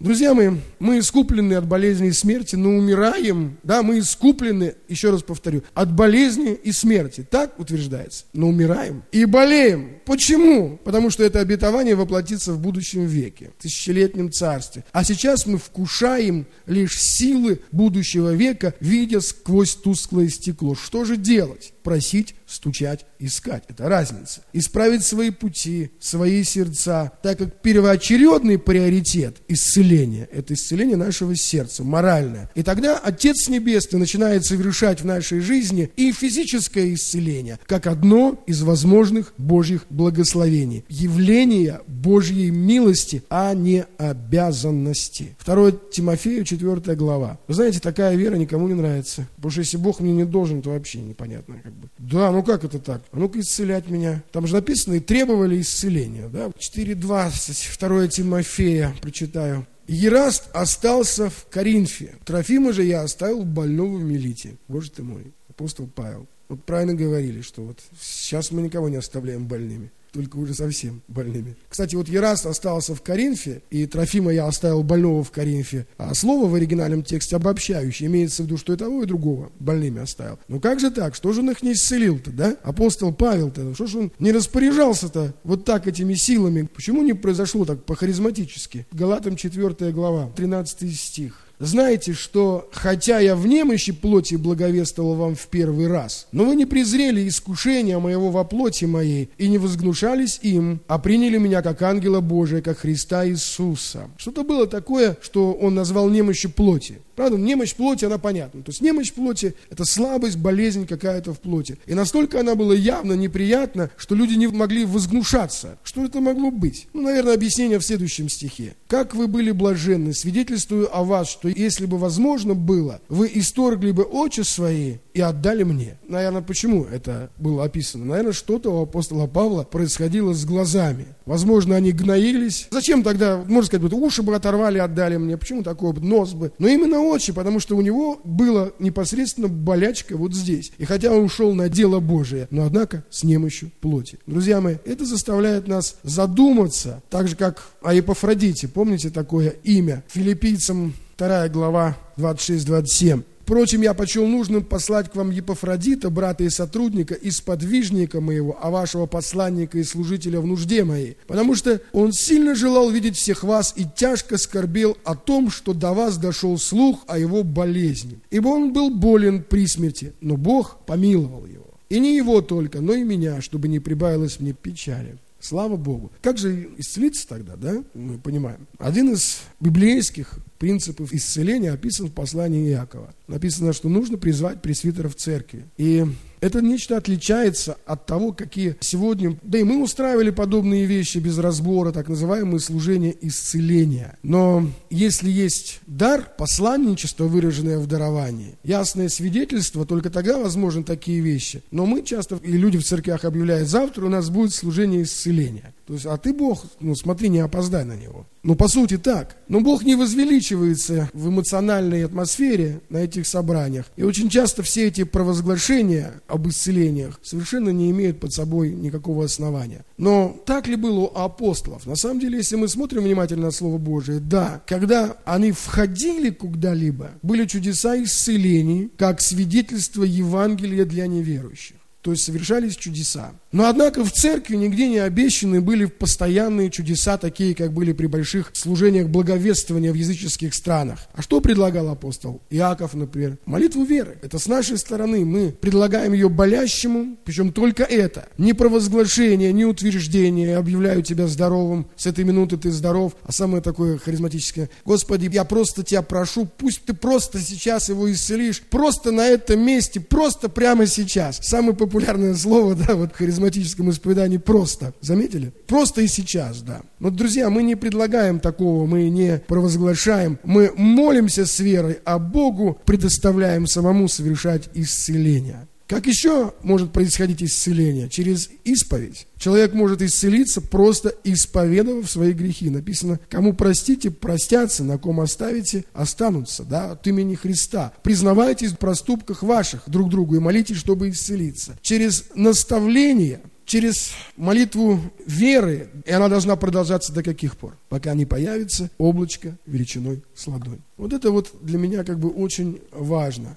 Друзья мои, мы искуплены от болезни и смерти, но умираем, да, мы искуплены, еще раз повторю, от болезни и смерти, так утверждается, но умираем и болеем. Почему? Потому что это обетование воплотится в будущем веке, в тысячелетнем царстве. А сейчас мы вкушаем лишь силы будущего века, видя сквозь тусклое стекло. Что же делать? Просить, стучать, искать. Это разница. Исправить свои пути, свои сердца, так как первоочередный приоритет исцеления – это исцеление нашего сердца, моральное. И тогда Отец Небесный начинает совершать в нашей жизни и физическое исцеление, как одно из возможных Божьих благословений. Явление Божьей милости, а не обязанности. 2 Тимофею, 4 глава. Вы знаете, такая вера никому не нравится. Потому что если Бог мне не должен, то вообще непонятно. Да, ну как это так? А ну-ка исцелять меня. Там же написано, и требовали исцеления. Да? 4:20, 2 Тимофея, прочитаю. Ераст остался в Коринфе. Трофима же я оставил больного в Милите. Боже ты мой, апостол Павел. Вот правильно говорили, что вот сейчас мы никого не оставляем больными. Только уже совсем больными. Кстати, вот Ераст остался в Коринфе, и Трофима я оставил больного в Коринфе. А слово в оригинальном тексте обобщающее, имеется в виду, что и того, и другого больными оставил. Ну как же так? Что же он их не исцелил-то, да? Апостол Павел-то, что же он не распоряжался-то вот так этими силами? Почему не произошло так по-харизматически? Галатам 4 глава, 13 стих. Знаете, что, хотя я в немощи плоти благовествовал вам в первый раз, но вы не презрели искушения моего во плоти моей и не возгнушались им, а приняли меня как ангела Божия, как Христа Иисуса. Что-то было такое, что он назвал немощью плоти. Правда, немощь плоти, она понятна. То есть немощь плоти – это слабость, болезнь какая-то в плоти. И настолько она была явно неприятна, что люди не могли возгнушаться. Что это могло быть? Ну, наверное, объяснение в следующем стихе. «Как вы были блаженны, свидетельствую о вас, что если бы возможно было, вы исторгли бы очи свои и отдали мне». Наверное, почему это было описано? Наверное, что-то у апостола Павла происходило с глазами. Возможно, они гноились. Зачем тогда, можно сказать, вот уши бы оторвали, отдали мне? Почему такое? Нос бы. Но именно очи, потому что у него была непосредственно болячка вот здесь. И хотя он ушел на дело Божие, но однако с немощью плоти. Друзья мои, это заставляет нас задуматься, так же как о Епафродите. Помните такое имя? Филиппийцам 2 глава 26-27. Впрочем, я почел нужным послать к вам Епафродита, брата и сотрудника, и сподвижника моего, а вашего посланника и служителя в нужде моей, потому что он сильно желал видеть всех вас и тяжко скорбел о том, что до вас дошел слух о его болезни. Ибо он был болен при смерти, но Бог помиловал его. И не его только, но и меня, чтобы не прибавилось мне печали. Слава Богу. Как же исцелиться тогда, да? Мы понимаем. Один из библейских принципов исцеления описан в послании Иакова. Написано, что нужно призвать пресвитеров церкви. И это нечто отличается от того, какие сегодня... Да и мы устраивали подобные вещи без разбора, так называемые служения исцеления. Но если есть дар, посланничество, выраженное в даровании, ясное свидетельство, только тогда возможны такие вещи. Но мы часто, и люди в церквях объявляют, завтра у нас будет служение исцеления. То есть, а ты, Бог, смотри, не опоздай на него. По сути так. Но Бог не возвеличивается в эмоциональной атмосфере на этих собраниях. И очень часто все эти провозглашения об исцелениях совершенно не имеют под собой никакого основания. Но так ли было у апостолов? На самом деле, если мы смотрим внимательно на Слово Божие, да, когда они входили куда-либо, были чудеса исцелений, как свидетельство Евангелия для неверующих. То есть совершались чудеса. Но, однако, в церкви нигде не обещаны были постоянные чудеса, такие, как были при больших служениях благовествования в языческих странах. А что предлагал апостол Иаков, например? Молитву веры. Это с нашей стороны. Мы предлагаем ее болящему, причем только это. Не провозглашение, не утверждение, объявляю тебя здоровым, с этой минуты ты здоров. А самое такое харизматическое: Господи, я просто тебя прошу, пусть ты просто сейчас его исцелишь, просто на этом месте, просто прямо сейчас. Самый популярное слово, да, вот в харизматическом исповедании — просто. Заметили? Просто и сейчас, да. Но, друзья, мы не предлагаем такого, мы не провозглашаем. Мы молимся с верой, а Богу предоставляем самому совершать исцеление. Как еще может происходить исцеление? Через исповедь. Человек может исцелиться, просто исповедовав свои грехи. Написано: кому простите, простятся, на ком оставите, останутся. Да? От имени Христа. Признавайтесь в проступках ваших друг другу и молитесь, чтобы исцелиться. Через наставление через молитву веры, и она должна продолжаться до каких пор? Пока не появится облачко величиной с ладонь. Вот это вот для меня очень важно.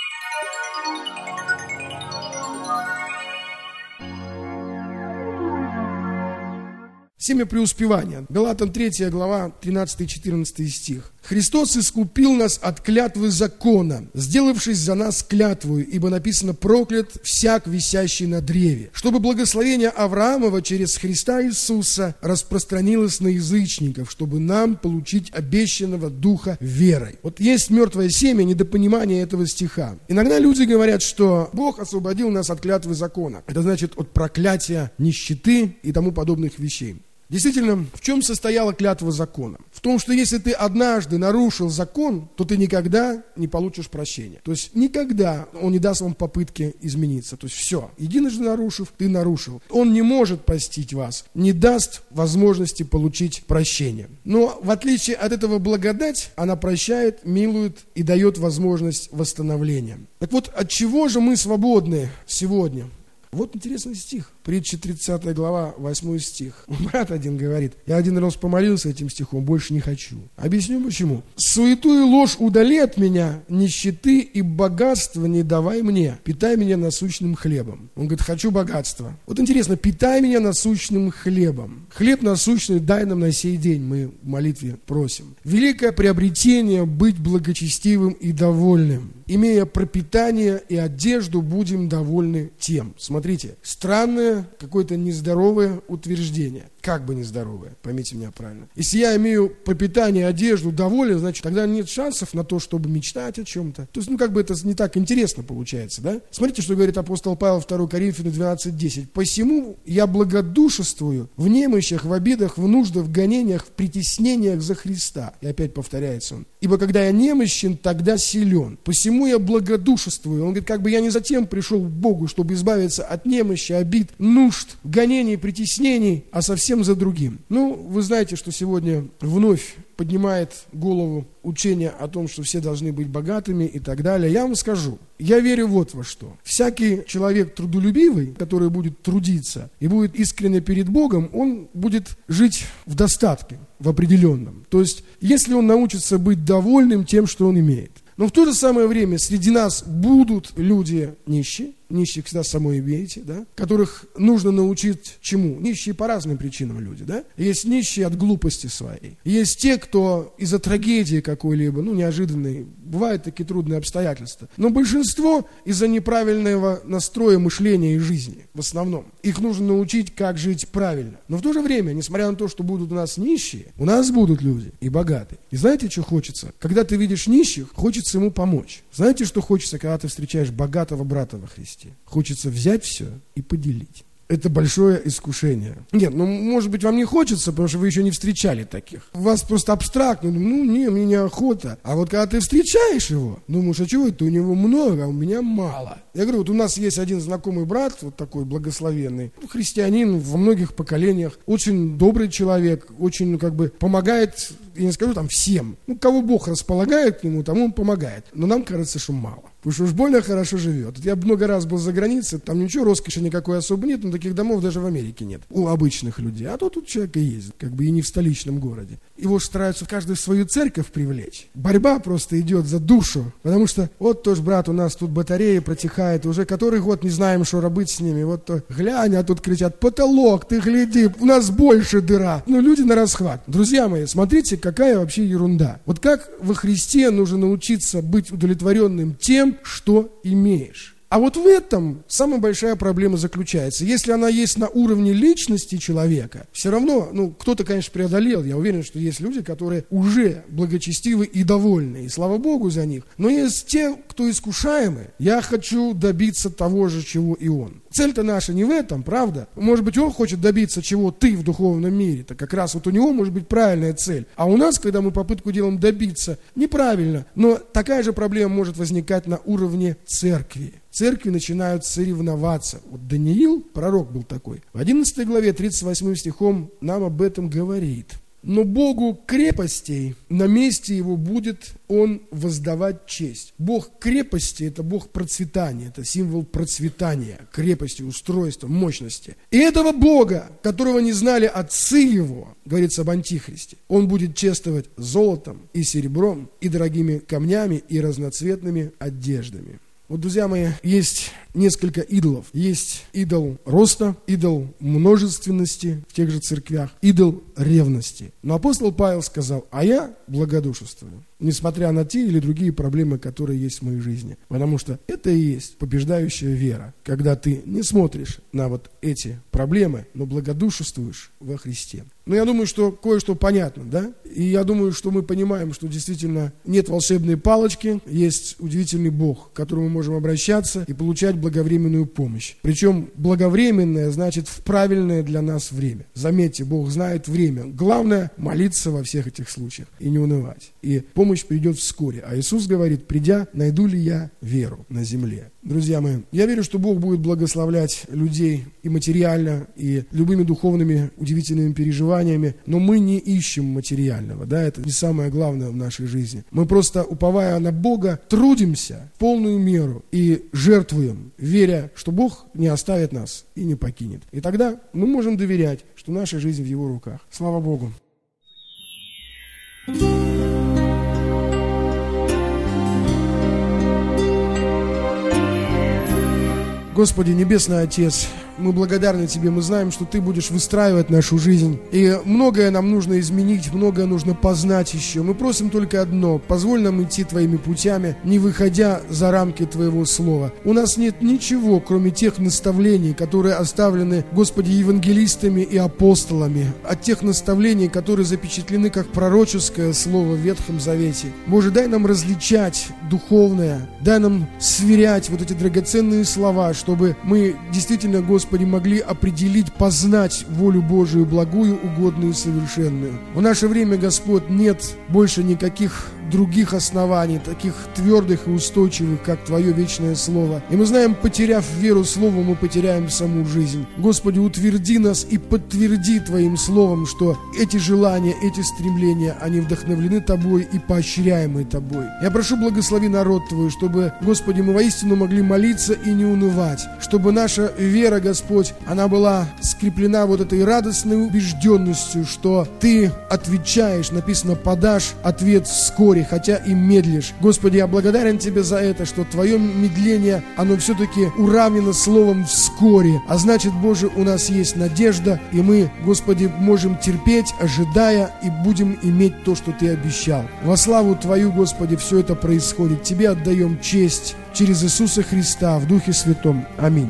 Семя преуспевания. Галатам 3 глава, 13-14 стих. «Христос искупил нас от клятвы закона, сделавшись за нас клятвою, ибо написано: проклят всяк, висящий на древе, чтобы благословение Авраамова через Христа Иисуса распространилось на язычников, чтобы нам получить обещанного Духа верой». Вот есть мертвое семя, недопонимание этого стиха. Иногда люди говорят, что Бог освободил нас от клятвы закона. Это значит от проклятия нищеты и тому подобных вещей. Действительно, в чем состояла клятва закона? В том, что если ты однажды нарушил закон, то ты никогда не получишь прощения. То есть никогда он не даст вам попытки измениться. То есть все, единожды нарушив, ты нарушил. Он не может простить вас, не даст возможности получить прощение. Но в отличие от этого благодать, она прощает, милует и дает возможность восстановления. Так вот, от чего же мы свободны сегодня? Вот интересный стих. Притча 30 глава, 8 стих. Брат один говорит: я один раз помолился этим стихом, больше не хочу. Объясню почему. «Суету и ложь удали от меня, нищеты и богатства не давай мне, питай меня насущным хлебом». Он говорит: хочу богатства. Вот интересно, питай меня насущным хлебом. Хлеб насущный дай нам на сей день, мы в молитве просим. Великое приобретение быть благочестивым и довольным. Имея пропитание и одежду, будем довольны тем. Смотрите, странное, какое-то нездоровое утверждение. Как бы нездоровое, поймите меня правильно. Если я имею пропитание, одежду, доволен, значит, тогда нет шансов на то, чтобы мечтать о чем-то. То есть, это не так интересно получается, да? Смотрите, что говорит апостол Павел 2 Коринфянам 12:10. «Посему я благодушествую в немощах, в обидах, в нуждах, в гонениях, в притеснениях за Христа». И опять повторяется он. «Ибо когда я немощен, тогда силен. Посему я благодушествую». Он говорит, я не затем пришел к Богу, чтобы избавиться от немощи, обид, нужд, гонений, притеснений, а совсем за другим. Вы знаете, что сегодня вновь поднимает голову учение о том, что все должны быть богатыми и так далее. Я вам скажу, я верю вот во что. Всякий человек трудолюбивый, который будет трудиться и будет искренне перед Богом, он будет жить в достатке, в определенном. То есть, если он научится быть довольным тем, что он имеет. Но в то же самое время среди нас будут люди нищие, нищих всегда само имеете, да, которых нужно научить чему? Нищие по разным причинам люди, да. Есть нищие от глупости своей. Есть те, кто из-за трагедии какой-либо, неожиданной, бывают такие трудные обстоятельства. Но большинство из-за неправильного настроя мышления и жизни, в основном. Их нужно научить, как жить правильно. Но в то же время, несмотря на то, что будут у нас нищие, у нас будут люди и богатые. И знаете, что хочется? Когда ты видишь нищих, хочется ему помочь. Знаете, что хочется, когда ты встречаешь богатого брата во Христе? Хочется взять все и поделить. Это большое искушение. Нет, может быть, вам не хочется, потому что вы еще не встречали таких. У вас просто абстрактно, мне неохота. А вот когда ты встречаешь его, думаешь, а чего это у него много, а у меня мало. Я говорю, у нас есть один знакомый брат, вот такой благословенный, христианин во многих поколениях, очень добрый человек, очень помогает, я не скажу всем. Кого Бог располагает к нему, тому он помогает. Но нам кажется, что мало. Потому что уж больно хорошо живет. Я много раз был за границей, там ничего, роскоши никакой особо нет, но таких домов даже в Америке нет. У обычных людей. А то тут человек и есть, и не в столичном городе. Его стараются в каждую свою церковь привлечь. Борьба просто идет за душу. Потому что тоже, брат, у нас тут батареи протихают, уже который год не знаем, что работать с ними. Глянь, а тут кричат: потолок, ты гляди, у нас больше дыра. Люди на расхват. Друзья мои, смотрите, какая вообще ерунда. Как во Христе нужно научиться быть удовлетворенным тем, что имеешь. А вот в этом самая большая проблема заключается. Если она есть на уровне личности человека, все равно, кто-то, конечно, преодолел. Я уверен, что есть люди, которые уже благочестивы и довольны. И слава Богу за них. Но есть те, кто искушаемы. Я хочу добиться того же, чего и он. Цель-то наша не в этом, правда? Может быть, он хочет добиться чего ты в духовном мире. Так как раз у него может быть правильная цель. А у нас, когда мы попытку делаем добиться, неправильно. Но такая же проблема может возникать на уровне церкви. Церкви начинают соревноваться. Даниил, пророк был такой, в 11 главе 38 стихом нам об этом говорит. Но Богу крепостей на месте его будет он воздавать честь. Бог крепости – это Бог процветания, это символ процветания, крепости, устройства, мощности. И этого Бога, которого не знали отцы его, говорится об Антихристе, он будет чествовать золотом и серебром, и дорогими камнями, и разноцветными одеждами. Вот, друзья мои, есть несколько идолов. Есть идол роста, идол множественности в тех же церквях, идол ревности. Но апостол Павел сказал: а я благодушествую, несмотря на те или другие проблемы, которые есть в моей жизни. Потому что это и есть побеждающая вера, когда ты не смотришь на вот эти проблемы, но благодушествуешь во Христе. Но я думаю, что кое-что понятно, да? И я думаю, что мы понимаем, что действительно нет волшебной палочки, есть удивительный Бог, к которому мы можем обращаться и получать благовременную помощь. Причем благовременное значит в правильное для нас время. Заметьте, Бог знает время. Главное – молиться во всех этих случаях и не унывать. И помощь придет вскоре. А Иисус говорит: придя, найду ли я веру на земле? Друзья мои, я верю, что Бог будет благословлять людей и материально, и любыми духовными удивительными переживаниями, но мы не ищем материального, да, это не самое главное в нашей жизни. Мы просто, уповая на Бога, трудимся в полную меру и жертвуем, веря, что Бог не оставит нас и не покинет. И тогда мы можем доверять, что наша жизнь в Его руках. Слава Богу! Господи, Небесный Отец, мы благодарны Тебе, мы знаем, что Ты будешь выстраивать нашу жизнь. И многое нам нужно изменить, многое нужно познать еще. Мы просим только одно: позволь нам идти Твоими путями, не выходя за рамки Твоего Слова. У нас нет ничего, кроме тех наставлений, которые оставлены, Господи, евангелистами и апостолами, от тех наставлений, которые запечатлены как пророческое слово в Ветхом Завете. Боже, дай нам различать духовное, дай нам сверять вот эти драгоценные слова, чтобы мы действительно, Господи, могли определить, познать волю Божию, благую, угодную и совершенную. В наше время, Господь, нет больше никаких других оснований, таких твердых и устойчивых, как Твое вечное Слово. И мы знаем, потеряв веру Слову, мы потеряем саму жизнь. Господи, утверди нас и подтверди Твоим Словом, что эти желания, эти стремления, они вдохновлены Тобой и поощряемы Тобой. Я прошу, благослови народ Твой, чтобы, Господи, мы воистину могли молиться и не унывать, чтобы наша вера, Господь, она была скреплена вот этой радостной убежденностью, что Ты отвечаешь, написано, подашь ответ вскоре, хотя и медлишь. Господи, я благодарен Тебе за это, что Твое медление, оно все-таки уравнено словом «вскоре». А значит, Боже, у нас есть надежда, и мы, Господи, можем терпеть, ожидая, и будем иметь то, что Ты обещал. Во славу Твою, Господи, все это происходит. Тебе отдаем честь через Иисуса Христа в Духе Святом. Аминь.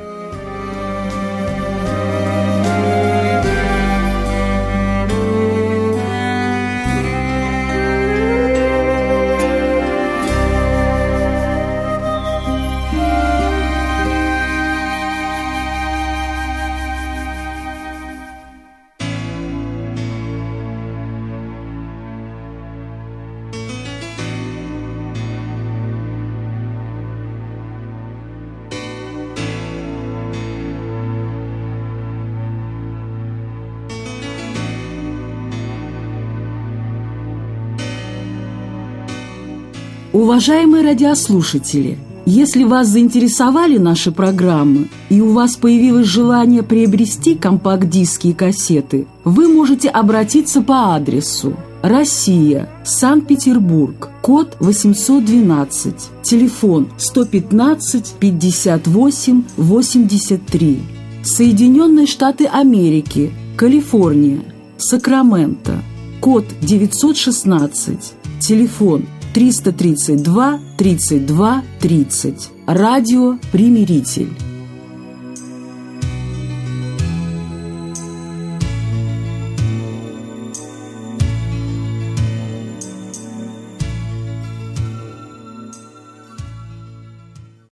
Уважаемые радиослушатели, если вас заинтересовали наши программы и у вас появилось желание приобрести компакт-диски и кассеты, вы можете обратиться по адресу: Россия, Санкт-Петербург, код 812, телефон 115 58 83, Соединенные Штаты Америки, Калифорния, Сакраменто, код 916, телефон 332 32 30. Радио «Примиритель».